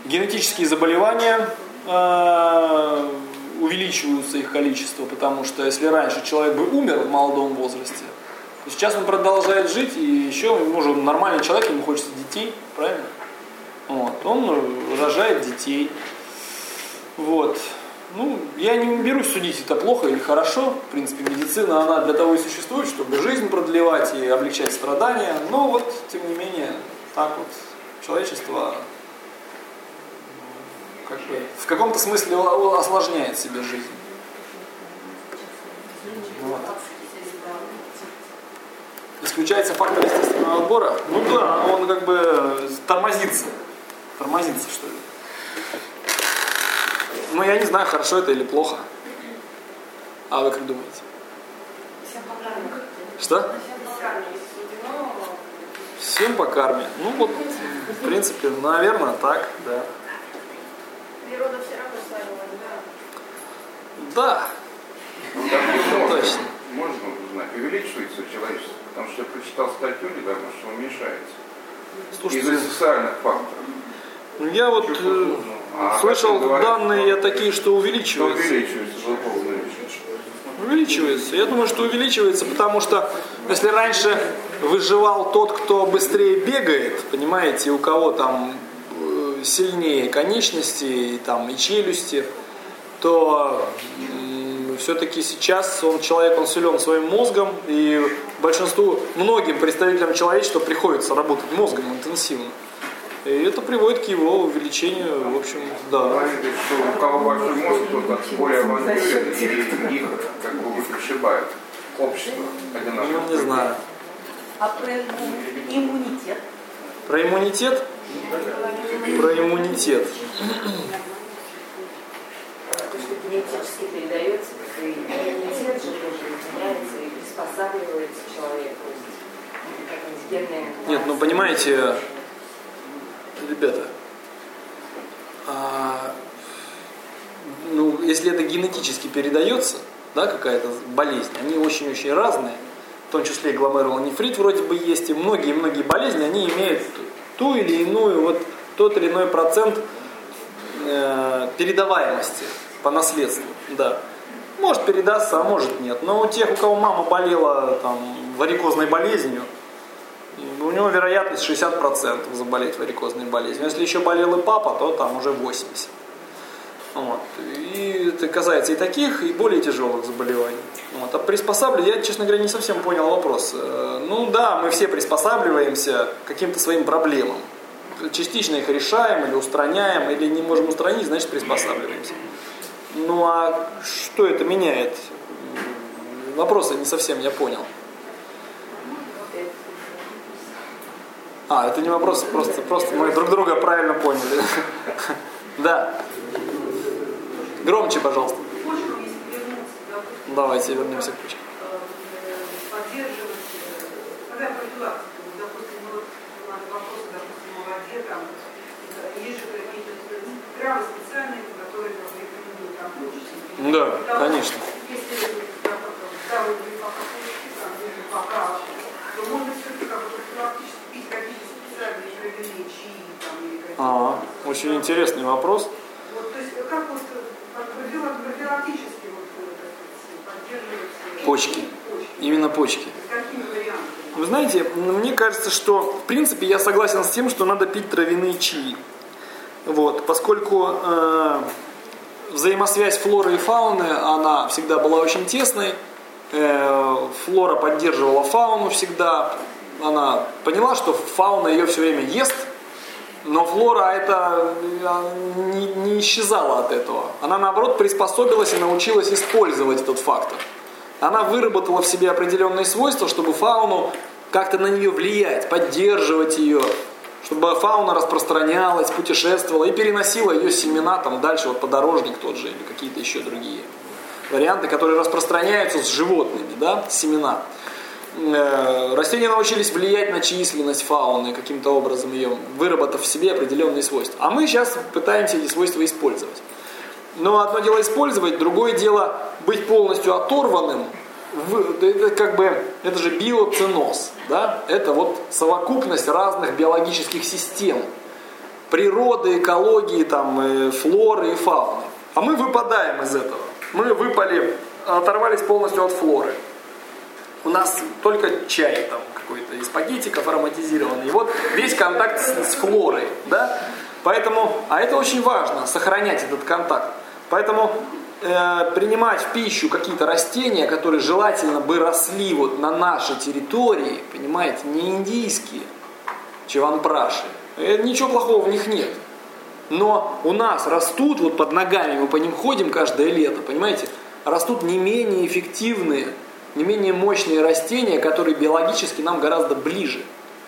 генетические заболевания э, увеличиваются их количество, потому что если раньше человек бы умер в молодом возрасте, то сейчас он продолжает жить, и еще ему уже нормальный человек, ему хочется детей, правильно? Вот, он рожает детей. Вот. Ну, я не берусь судить, это плохо или хорошо. В принципе, медицина, она для того и существует, чтобы жизнь продлевать и облегчать страдания. Но вот, тем не менее, так вот, человечество как бы, в каком-то смысле осложняет себе жизнь. Вот. Исключается фактор естественного отбора? Ну да, он как бы тормозится. Тормозится, что ли. Ну, я не знаю, хорошо это или плохо. А вы как думаете? Что? Всем по карме. Ну, вот, в принципе, наверное, так, да. Природа все равно ставила, да? Да. Точно. Можно узнать, увеличивается человечество? Потому что я прочитал статью недавно, что уменьшается. Слушайте, из-за социальных факторов. Я вот э, а слышал данные я такие, что увеличивается. Что увеличивается, духовное. Увеличивается. Я думаю, что увеличивается, потому что если раньше выживал тот, кто быстрее бегает, понимаете, у кого там э, сильнее конечности и, там, и челюсти, то э, все-таки сейчас он человек, он силен своим мозгом, и большинству, многим представителям человечества приходится работать мозгом интенсивно. И это приводит к его увеличению, в общем, да. Говорит, что у кого большой мозг, тот более авантюрен, и их как бы вышибают общество одинаково. Ну, не знаю. А про иммунитет? Про иммунитет? Про иммунитет. То, что генетически передается, и иммунитет же тоже изменяется и приспосабливается человеку. Нет, ну понимаете, ребята, а, ну, если это генетически передается, да, какая-то болезнь, они очень-очень разные, в том числе и гломерулонефрит вроде бы есть, и многие-многие болезни, они имеют ту или иную, вот тот или иной процент э, передаваемости по наследству, да. Может передастся, а может нет. Но у тех, у кого мама болела там, варикозной болезнью, у него вероятность шестьдесят процентов заболеть варикозной болезнью. Если еще болел и папа, то там уже восемьдесят процентов. Вот. И это касается и таких, и более тяжелых заболеваний. Вот. А приспосабливать, я, честно говоря, не совсем понял вопрос. Ну да, мы все приспосабливаемся к каким-то своим проблемам. Частично их решаем или устраняем, или не можем устранить, значит приспосабливаемся. Ну а что это меняет? Вопрос не совсем я понял. А, это не вопрос, просто, просто мы друг друга правильно поняли. Да. Громче, пожалуйста. Давайте вернемся к почке. Поддерживать, когда профилактику, допустим, вот вопросы, допустим, о воде, там, есть же какие-то травы специальные, которые рекомендуют там почки. Да, конечно. Если травы глифока почки, там, глифока, то можно все-таки как бы профилактически пить какие-то специальные травяные чаи, там, или какие-то. А, очень интересный вопрос. Вот, то есть как вот профилактически вот, поддерживать почки. почки. Именно почки. Какими вариантами? Вы знаете, мне кажется, что в принципе я согласен с тем, что надо пить травяные чаи. Вот, поскольку э, взаимосвязь флоры и фауны, она всегда была очень тесной. Э, флора поддерживала фауну всегда. Она поняла, что фауна ее все время ест. Но флора это не, не исчезала от этого. Она наоборот приспособилась и научилась использовать этот фактор. Она выработала в себе определенные свойства, чтобы фауну как-то на нее влиять, поддерживать ее, чтобы фауна распространялась, путешествовала и переносила ее семена там дальше, вот подорожник тот же или какие-то еще другие варианты, которые распространяются с животными, да, семена. Растения научились влиять на численность фауны, каким-то образом ее, выработав в себе определенные свойства. А мы сейчас пытаемся эти свойства использовать. Но одно дело использовать, другое дело быть полностью оторванным. Это как бы, это же биоценоз, да? Это вот совокупность разных биологических систем. природы, экологии, там, флоры и фауны. А мы выпадаем из этого. Мы выпали, оторвались полностью от флоры. У нас только чай там какой-то из пакетиков ароматизированный. И вот весь контакт с, с флорой. Да? Поэтому, а это очень важно, сохранять этот контакт. Поэтому э, принимать в пищу какие-то растения, которые желательно бы росли вот на нашей территории, понимаете, не индийские, чаванпраши. Э, ничего плохого в них нет. Но у нас растут, вот под ногами мы по ним ходим каждое лето, понимаете, растут не менее эффективные, не менее мощные растения, которые биологически нам гораздо ближе.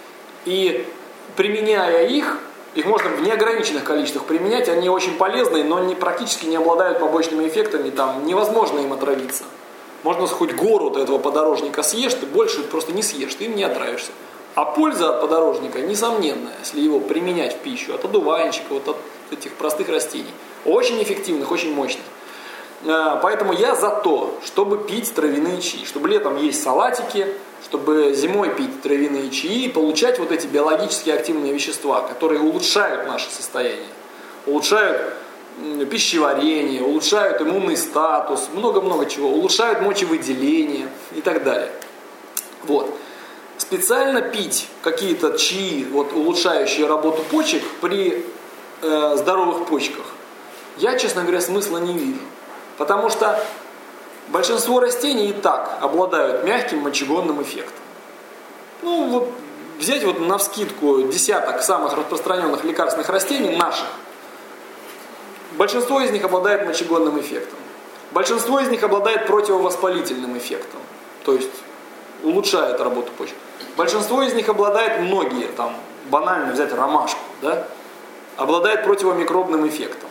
И применяя их, их можно в неограниченных количествах применять, они очень полезные, но не, практически не обладают побочными эффектами, там невозможно им отравиться. Можно хоть гору этого подорожника съешь, ты больше просто не съешь, ты им не отравишься. А польза от подорожника несомненная, если его применять в пищу, от одуванчика, вот от этих простых растений. Очень эффективных, очень мощных. Поэтому я за то, чтобы пить травяные чаи, чтобы летом есть салатики, чтобы зимой пить травяные чаи и получать вот эти биологически активные вещества, которые улучшают наше состояние, улучшают пищеварение, улучшают иммунный статус, много-много чего, улучшают мочевыделение и так далее. Вот. Специально пить какие-то чаи, вот, улучшающие работу почек при э, здоровых почках, я, честно говоря, смысла не вижу. Потому что большинство растений и так обладают мягким мочегонным эффектом. Ну, вот взять вот навскидку десяток самых распространенных лекарственных растений наших. Большинство из них обладает мочегонным эффектом. Большинство из них обладает противовоспалительным эффектом. То есть улучшает работу почек. Большинство из них обладает, многие, там, банально взять ромашку, да, обладает противомикробным эффектом.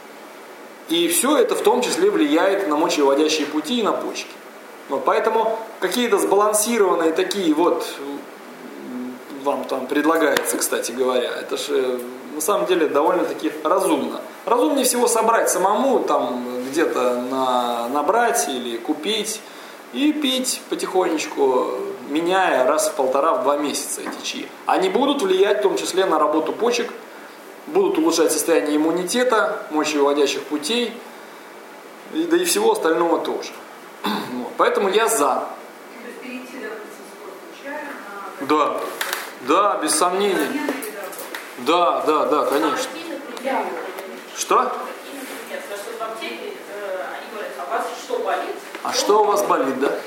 И все это в том числе влияет на мочевыводящие пути и на почки. Вот, поэтому какие-то сбалансированные такие вот, вам там предлагается, кстати говоря, это же на самом деле довольно-таки разумно. Разумнее всего собрать самому, там где-то на, набрать или купить и пить потихонечку, меняя раз в полтора, в два месяца эти чаи. Они будут влиять в том числе на работу почек, будут улучшать состояние иммунитета, мочевыводящих путей, и, да и всего остального тоже. Вот. Поэтому я за. То есть перейти, допустим, с чая на... Да, да, без сомнений. Да, да, да, конечно. Что? А что у вас болит, да?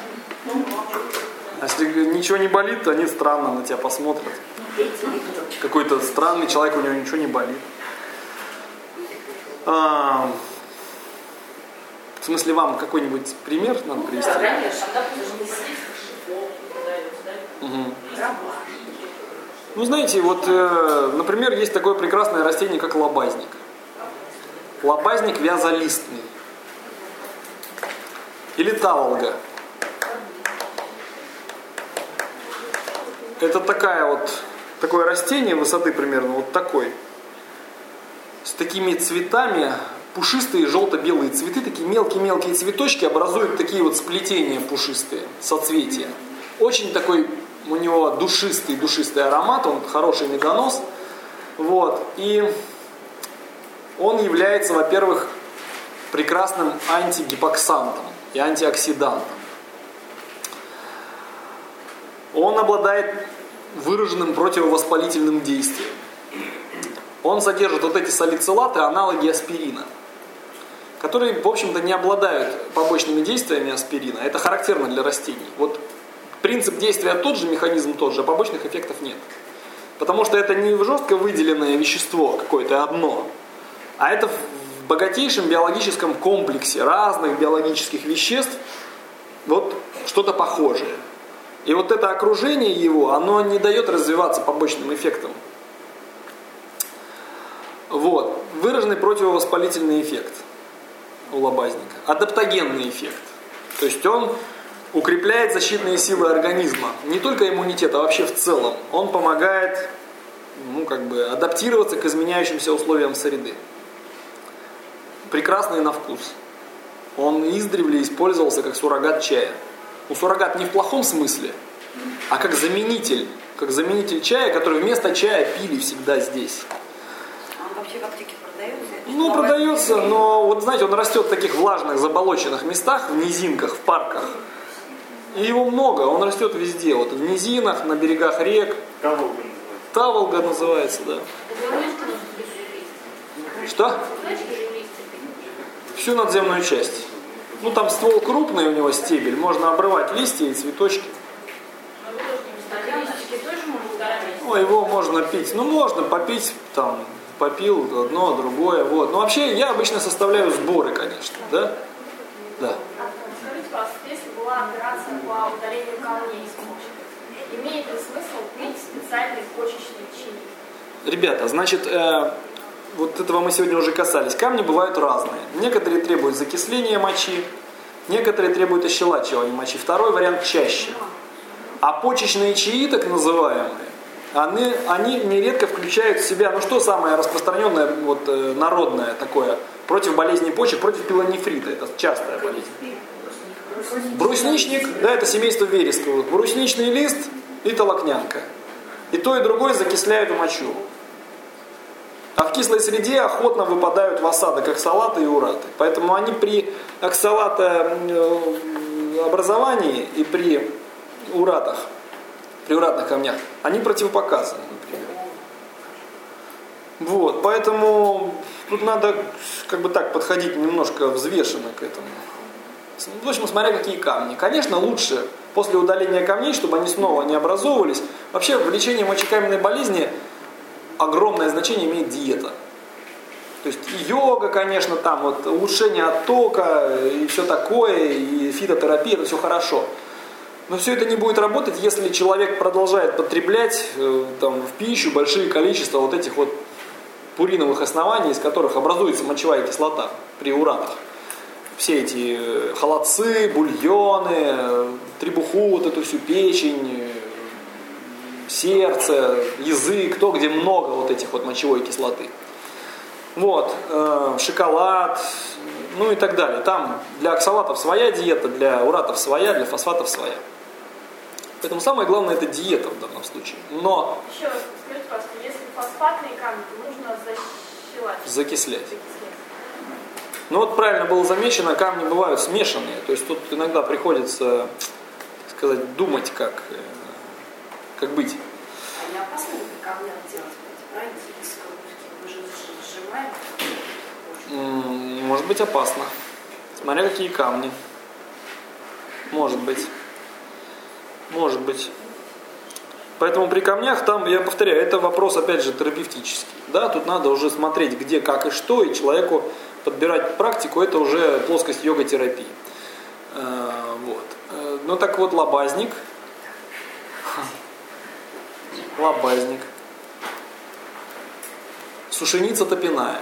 А если ничего не болит, то они странно на тебя посмотрят. Какой-то странный человек, у него ничего не болит. А, в смысле, вам какой-нибудь пример надо привести? Угу. Ну, знаете, вот, э, например, есть такое прекрасное растение, как лобазник. Лобазник вязолистный. Или таволга. Это такая вот, такое растение высоты примерно вот такой, с такими цветами, пушистые желто-белые цветы, такие мелкие-мелкие цветочки образуют такие вот сплетения пушистые, соцветия. Очень такой у него душистый, душистый аромат, он хороший медонос. Вот. И он является, во-первых, прекрасным антигипоксантом и антиоксидантом. Он обладает выраженным противовоспалительным действием. Он содержит вот эти салицилаты, аналоги аспирина, которые, в общем-то, не обладают побочными действиями аспирина. Это характерно для растений. Вот принцип действия тот же, механизм тот же, а побочных эффектов нет. Потому что это не жестко выделенное вещество какое-то одно, а это в богатейшем биологическом комплексе разных биологических веществ вот что-то похожее. И вот это окружение его, оно не дает развиваться побочным эффектам. Вот. Выраженный противовоспалительный эффект у лобазника. Адаптогенный эффект. То есть он укрепляет защитные силы организма. Не только иммунитет, а вообще в целом. Он помогает, ну, как бы, адаптироваться к изменяющимся условиям среды. Прекрасный на вкус. Он издревле использовался как суррогат чая. Ну, суррогат не в плохом смысле, а как заменитель. Как заменитель чая, который вместо чая пили всегда здесь. вообще в аптеке продается? Ну, продается, но вот знаете, он растет в таких влажных, заболоченных местах, в низинках, в парках. И его много, он растет везде. Вот в низинах, на берегах рек. Таволга называется. Таволга называется, да. Что? Всю надземную часть. Ну, там ствол крупный у него, стебель. Можно обрывать листья и цветочки. Ну, его можно пить. Ну, можно попить, там, попил одно, другое. Вот. Но вообще, я обычно составляю сборы, конечно, да? Да. Скажите, пожалуйста, если была операция по удалению камней из почек, имеет ли смысл пить специальный почечный чай? Ребята, значит, э, вот этого мы сегодня уже касались. Камни бывают разные. Некоторые требуют закисления мочи, некоторые требуют ощелачивания мочи. Второй вариант чаще. А почечные чаи, так называемые, они, они нередко включают в себя, ну что самое распространенное, вот, э, народное такое, против болезни почек, против пилонефрита. Это частая болезнь. Брусничник, да, это семейство вересковых. Брусничный лист и толокнянка. И то, и другое закисляют мочу. А в кислой среде охотно выпадают в осадок оксалаты и ураты. Поэтому они при оксалатообразовании и при уратах, при уратных камнях, они противопоказаны, например. Вот, поэтому тут надо как бы так подходить немножко взвешенно к этому. В общем, смотря какие камни. Конечно, лучше после удаления камней, чтобы они снова не образовывались. Вообще в лечении мочекаменной болезни огромное значение имеет диета. То есть и йога, конечно, там вот улучшение оттока и все такое, и фитотерапия, это все хорошо. Но все это не будет работать, если человек продолжает потреблять э, там, в пищу большие количества вот этих вот пуриновых оснований, из которых образуется мочевая кислота при уратах. Все эти холодцы, бульоны, требуху, вот эту всю печень, сердце, язык, то, где много вот этих вот мочевой кислоты. Вот, э, шоколад, ну и так далее. Там для оксалатов своя диета, для уратов своя, для фосфатов своя. Поэтому самое главное это диета в данном случае. Но еще раз скажите, пожалуйста, если фосфатные камни, то нужно защелать. Закислять. Ну вот правильно было замечено, камни бывают смешанные. То есть тут иногда приходится, так сказать, думать, как, как быть. А не опасно ли при камнях делать, правильно? Мы же сжимаем. Может быть опасно. Смотря какие камни. Может быть. Может быть. Поэтому при камнях, там, я повторяю, это вопрос, опять же, терапевтический. Да, тут надо уже смотреть, где, как и что, и человеку подбирать практику, это уже плоскость йога-терапии. Вот. Ну так вот, лобазник. Лобазник. Сушеница топяная.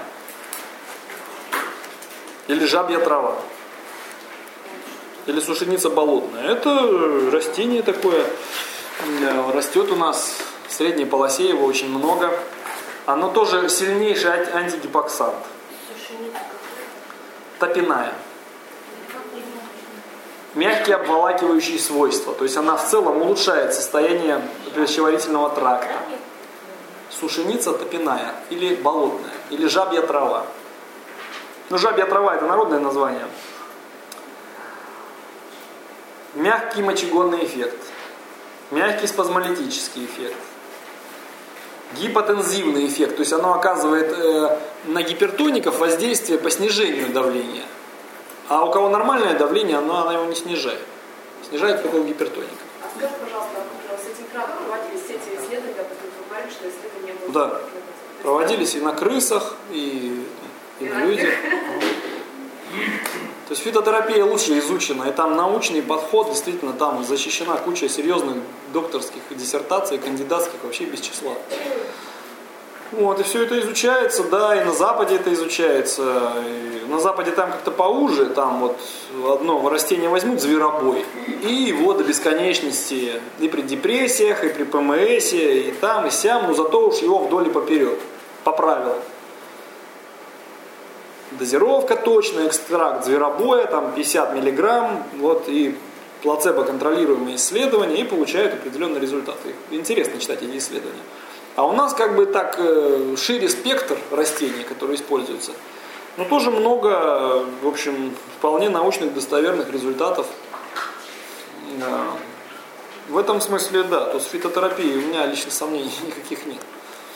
Или жабья трава. Или сушеница болотная. Это растение такое. Растет у нас в средней полосе, его очень много. Оно тоже сильнейший антигипоксант. Топяная. Мягкие обволакивающие свойства. То есть она в целом улучшает состояние пищеварительного тракта. Сушеница топяная. Или болотная. Или жабья трава. Ну, жабья трава это народное название. Мягкий мочегонный эффект. Мягкий спазмолитический эффект. Гипотензивный эффект. То есть оно оказывает э, на гипертоников воздействие по снижению давления. А у кого нормальное давление, оно, оно его не снижает. Снижает только у гипертоника. А скажите, пожалуйста, с этим крабом проводились все эти исследования, которые вы говорили, что исследования будут... Да. Проводились и на крысах, и, и на людях. То есть фитотерапия лучше изучена, и там научный подход, действительно, там защищена куча серьезных докторских диссертаций, кандидатских, вообще без числа. Вот, и все это изучается, да, и на Западе это изучается. И на Западе там как-то поуже, там вот одно растение возьмут, зверобой, и его до бесконечности и при депрессиях, и при ПМС, и там, и сям, но зато уж его вдоль и поперек, по правилам. Дозировка точная, экстракт зверобоя, там пятьдесят миллиграмм, вот, и плацебо-контролируемые исследования, и получают определенные результаты. Интересно читать эти исследования. А у нас как бы так э, шире спектр растений, которые используются. Но тоже много, в общем, вполне научных достоверных результатов. Э, в этом смысле, да, то с фитотерапией у меня лично сомнений никаких нет.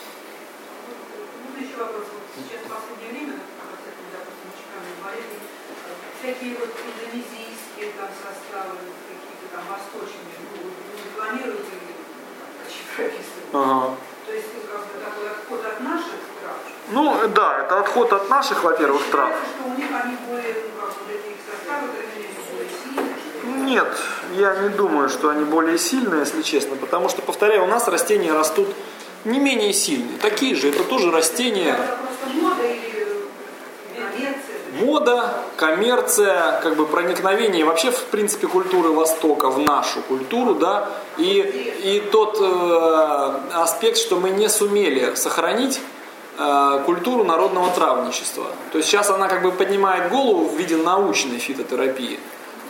Ну, еще вопрос. Вот сейчас в последнее время, как раз это, допустим, мочекаменные болезни, всякие вот индонезийские там составы, какие-то там восточные, ну, вы планируете очищать? Ага. То есть, как бы, такой отход от наших трав? Ну, да, это отход от наших, во-первых, трав. Что у них они более, ну, как бы, эти их составы, более сильные, что ли? Нет, я не думаю, что они более сильные, если честно, потому что, повторяю, у нас растения растут не менее сильные. Такие же, это тоже растения. Это просто мода или коммерция? Мода, коммерция, как бы проникновение вообще, в принципе, культуры Востока в нашу культуру, да, и, и тот э, аспект, что мы не сумели сохранить э, культуру народного травничества. То есть сейчас она как бы поднимает голову в виде научной фитотерапии.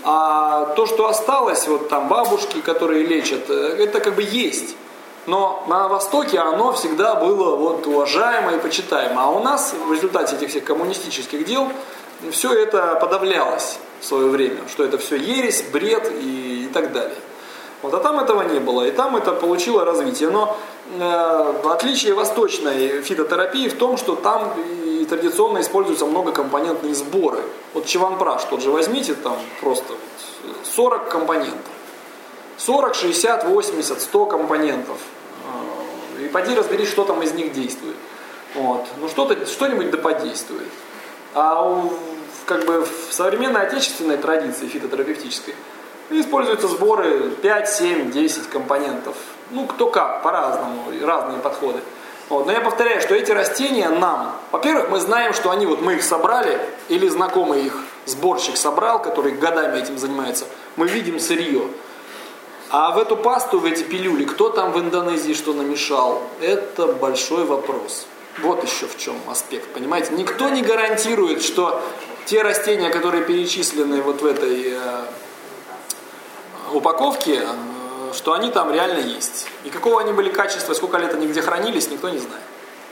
А то, что осталось, вот там бабушки, которые лечат, это как бы есть. Но на Востоке оно всегда было вот уважаемо и почитаемо. А у нас в результате этих всех коммунистических дел все это подавлялось в свое время. Что это все ересь, бред и, и так далее. Вот, а там этого не было. И там это получило развитие. Но э, отличие восточной фитотерапии в том, что там и традиционно используются многокомпонентные сборы. Вот чаванпраш тот же возьмите, там просто вот сорок компонентов. сорок, шестьдесят, восемьдесят, сто компонентов. И поди разберись, что там из них действует. Вот. Ну что-то, что-нибудь да подействует. А у, как бы в современной отечественной традиции фитотерапевтической используются сборы пять, семь, десять компонентов. Ну кто как, по-разному, разные подходы. Вот. Но я повторяю, что эти растения нам, во-первых, мы знаем, что они, вот мы их собрали, или знакомый их сборщик собрал, который годами этим занимается, мы видим сырье. А в эту пасту, в эти пилюли, кто там в Индонезии что намешал, это большой вопрос. Вот еще в чем аспект, понимаете? Никто не гарантирует, что те растения, которые перечислены вот в этой э, упаковке, э, что они там реально есть. И какого они были качества, сколько лет они где хранились, никто не знает.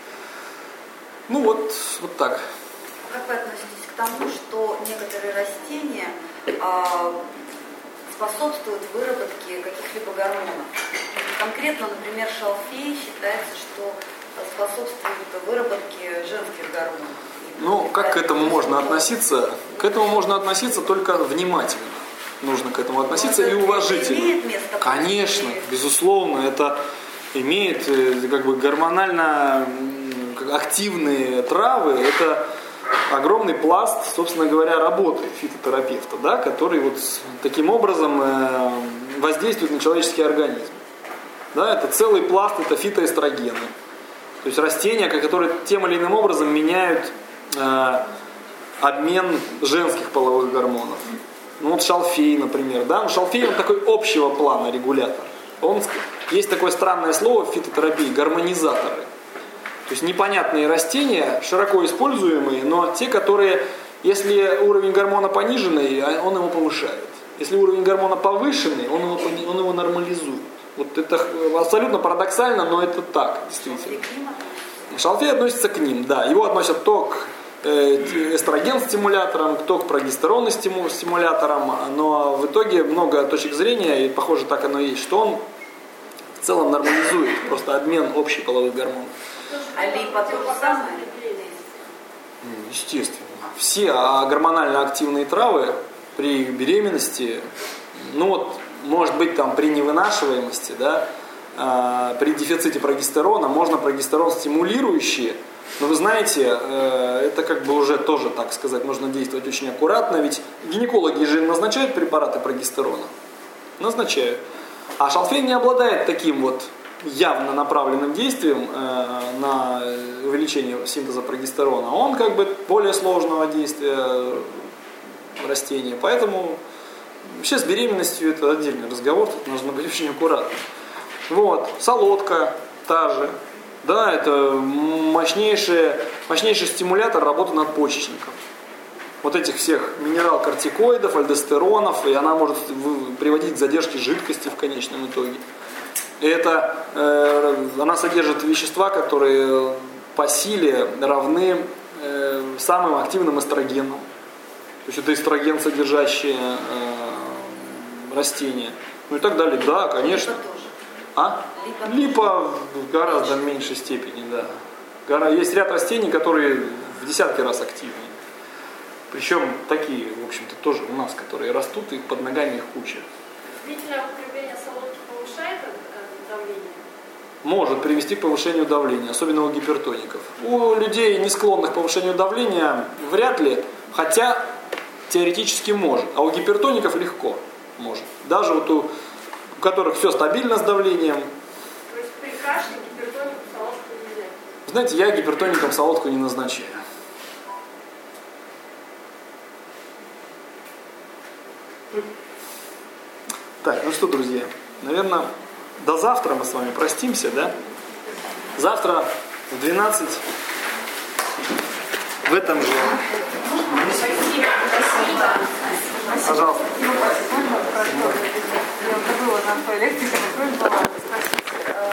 Ну вот, вот так. Как вы относитесь к тому, что некоторые растения э, способствуют выработке каких-либо гормонов? Конкретно, например, шалфей считается, что способствует выработке женских гормонов. Ну, как к этому можно относиться? К этому можно относиться только внимательно. Нужно к этому относиться и уважительно. Имеет место? Конечно, безусловно, это имеет как бы гормонально активные травы. Это огромный пласт, собственно говоря, работы фитотерапевта, да, который вот таким образом воздействует на человеческий организм. Да, это целый пласт, это фитоэстрогены. То есть растения, которые тем или иным образом меняют э, обмен женских половых гормонов. Ну вот шалфей, например. Да? Ну, шалфей он такой общего плана регулятор. Он, есть такое странное слово в фитотерапии – гармонизаторы. То есть непонятные растения, широко используемые, но те, которые, если уровень гормона пониженный, он его повышает. Если уровень гормона повышенный, он его, он его нормализует. Вот это абсолютно парадоксально, но это так, действительно. Шалфей относится к ним, да. Его относят то к эстроген-стимуляторам, то к прогестерон-стимуляторам, но в итоге много точек зрения, и похоже так оно и есть, что он в целом нормализует просто обмен общих половых гормонов. А липа то же самое? Естественно. Все гормонально активные травы при беременности, ну вот, может быть, там при невынашиваемости, да, э, при дефиците прогестерона можно прогестерон стимулирующие, но вы знаете, э, это как бы уже тоже, так сказать, нужно действовать очень аккуратно, ведь гинекологи же назначают препараты прогестерона, назначают, а шалфей не обладает таким вот явно направленным действием э, на увеличение синтеза прогестерона, он как бы более сложного действия растения, поэтому вообще с беременностью это отдельный разговор, тут нужно быть очень аккуратным. Вот, солодка та же. Да, это мощнейший, мощнейший стимулятор работы надпочечников. Вот этих всех минерал-кортикоидов, альдостеронов, и она может приводить к задержке жидкости в конечном итоге. И это, э, она содержит вещества, которые по силе равны э, самым активным эстрогенам. То есть это эстроген содержащие э, растения. Ну и так далее. Да, конечно. Липа тоже. А? Липа. Липа в гораздо меньшей степени, да. Гора- Есть ряд растений, которые в десятки раз активнее. Причем такие, в общем-то, тоже у нас, которые растут, и под ногами их куча. Длительное употребление солодки повышает э, давление? Может привести к повышению давления, особенно у гипертоников. У людей, не склонных к повышению давления, вряд ли, хотя теоретически может. А у гипертоников легко может. Даже вот у, у которых все стабильно с давлением. То есть при кашле гипертонику солодку нельзя? Знаете, я гипертоникам солодку не назначаю. Так, ну что, друзья, наверное, до завтра мы с вами простимся, да? Завтра в двенадцать в этом же. Спасибо. Спасибо. Пожалуйста. Я забыла на той лекции, которая была.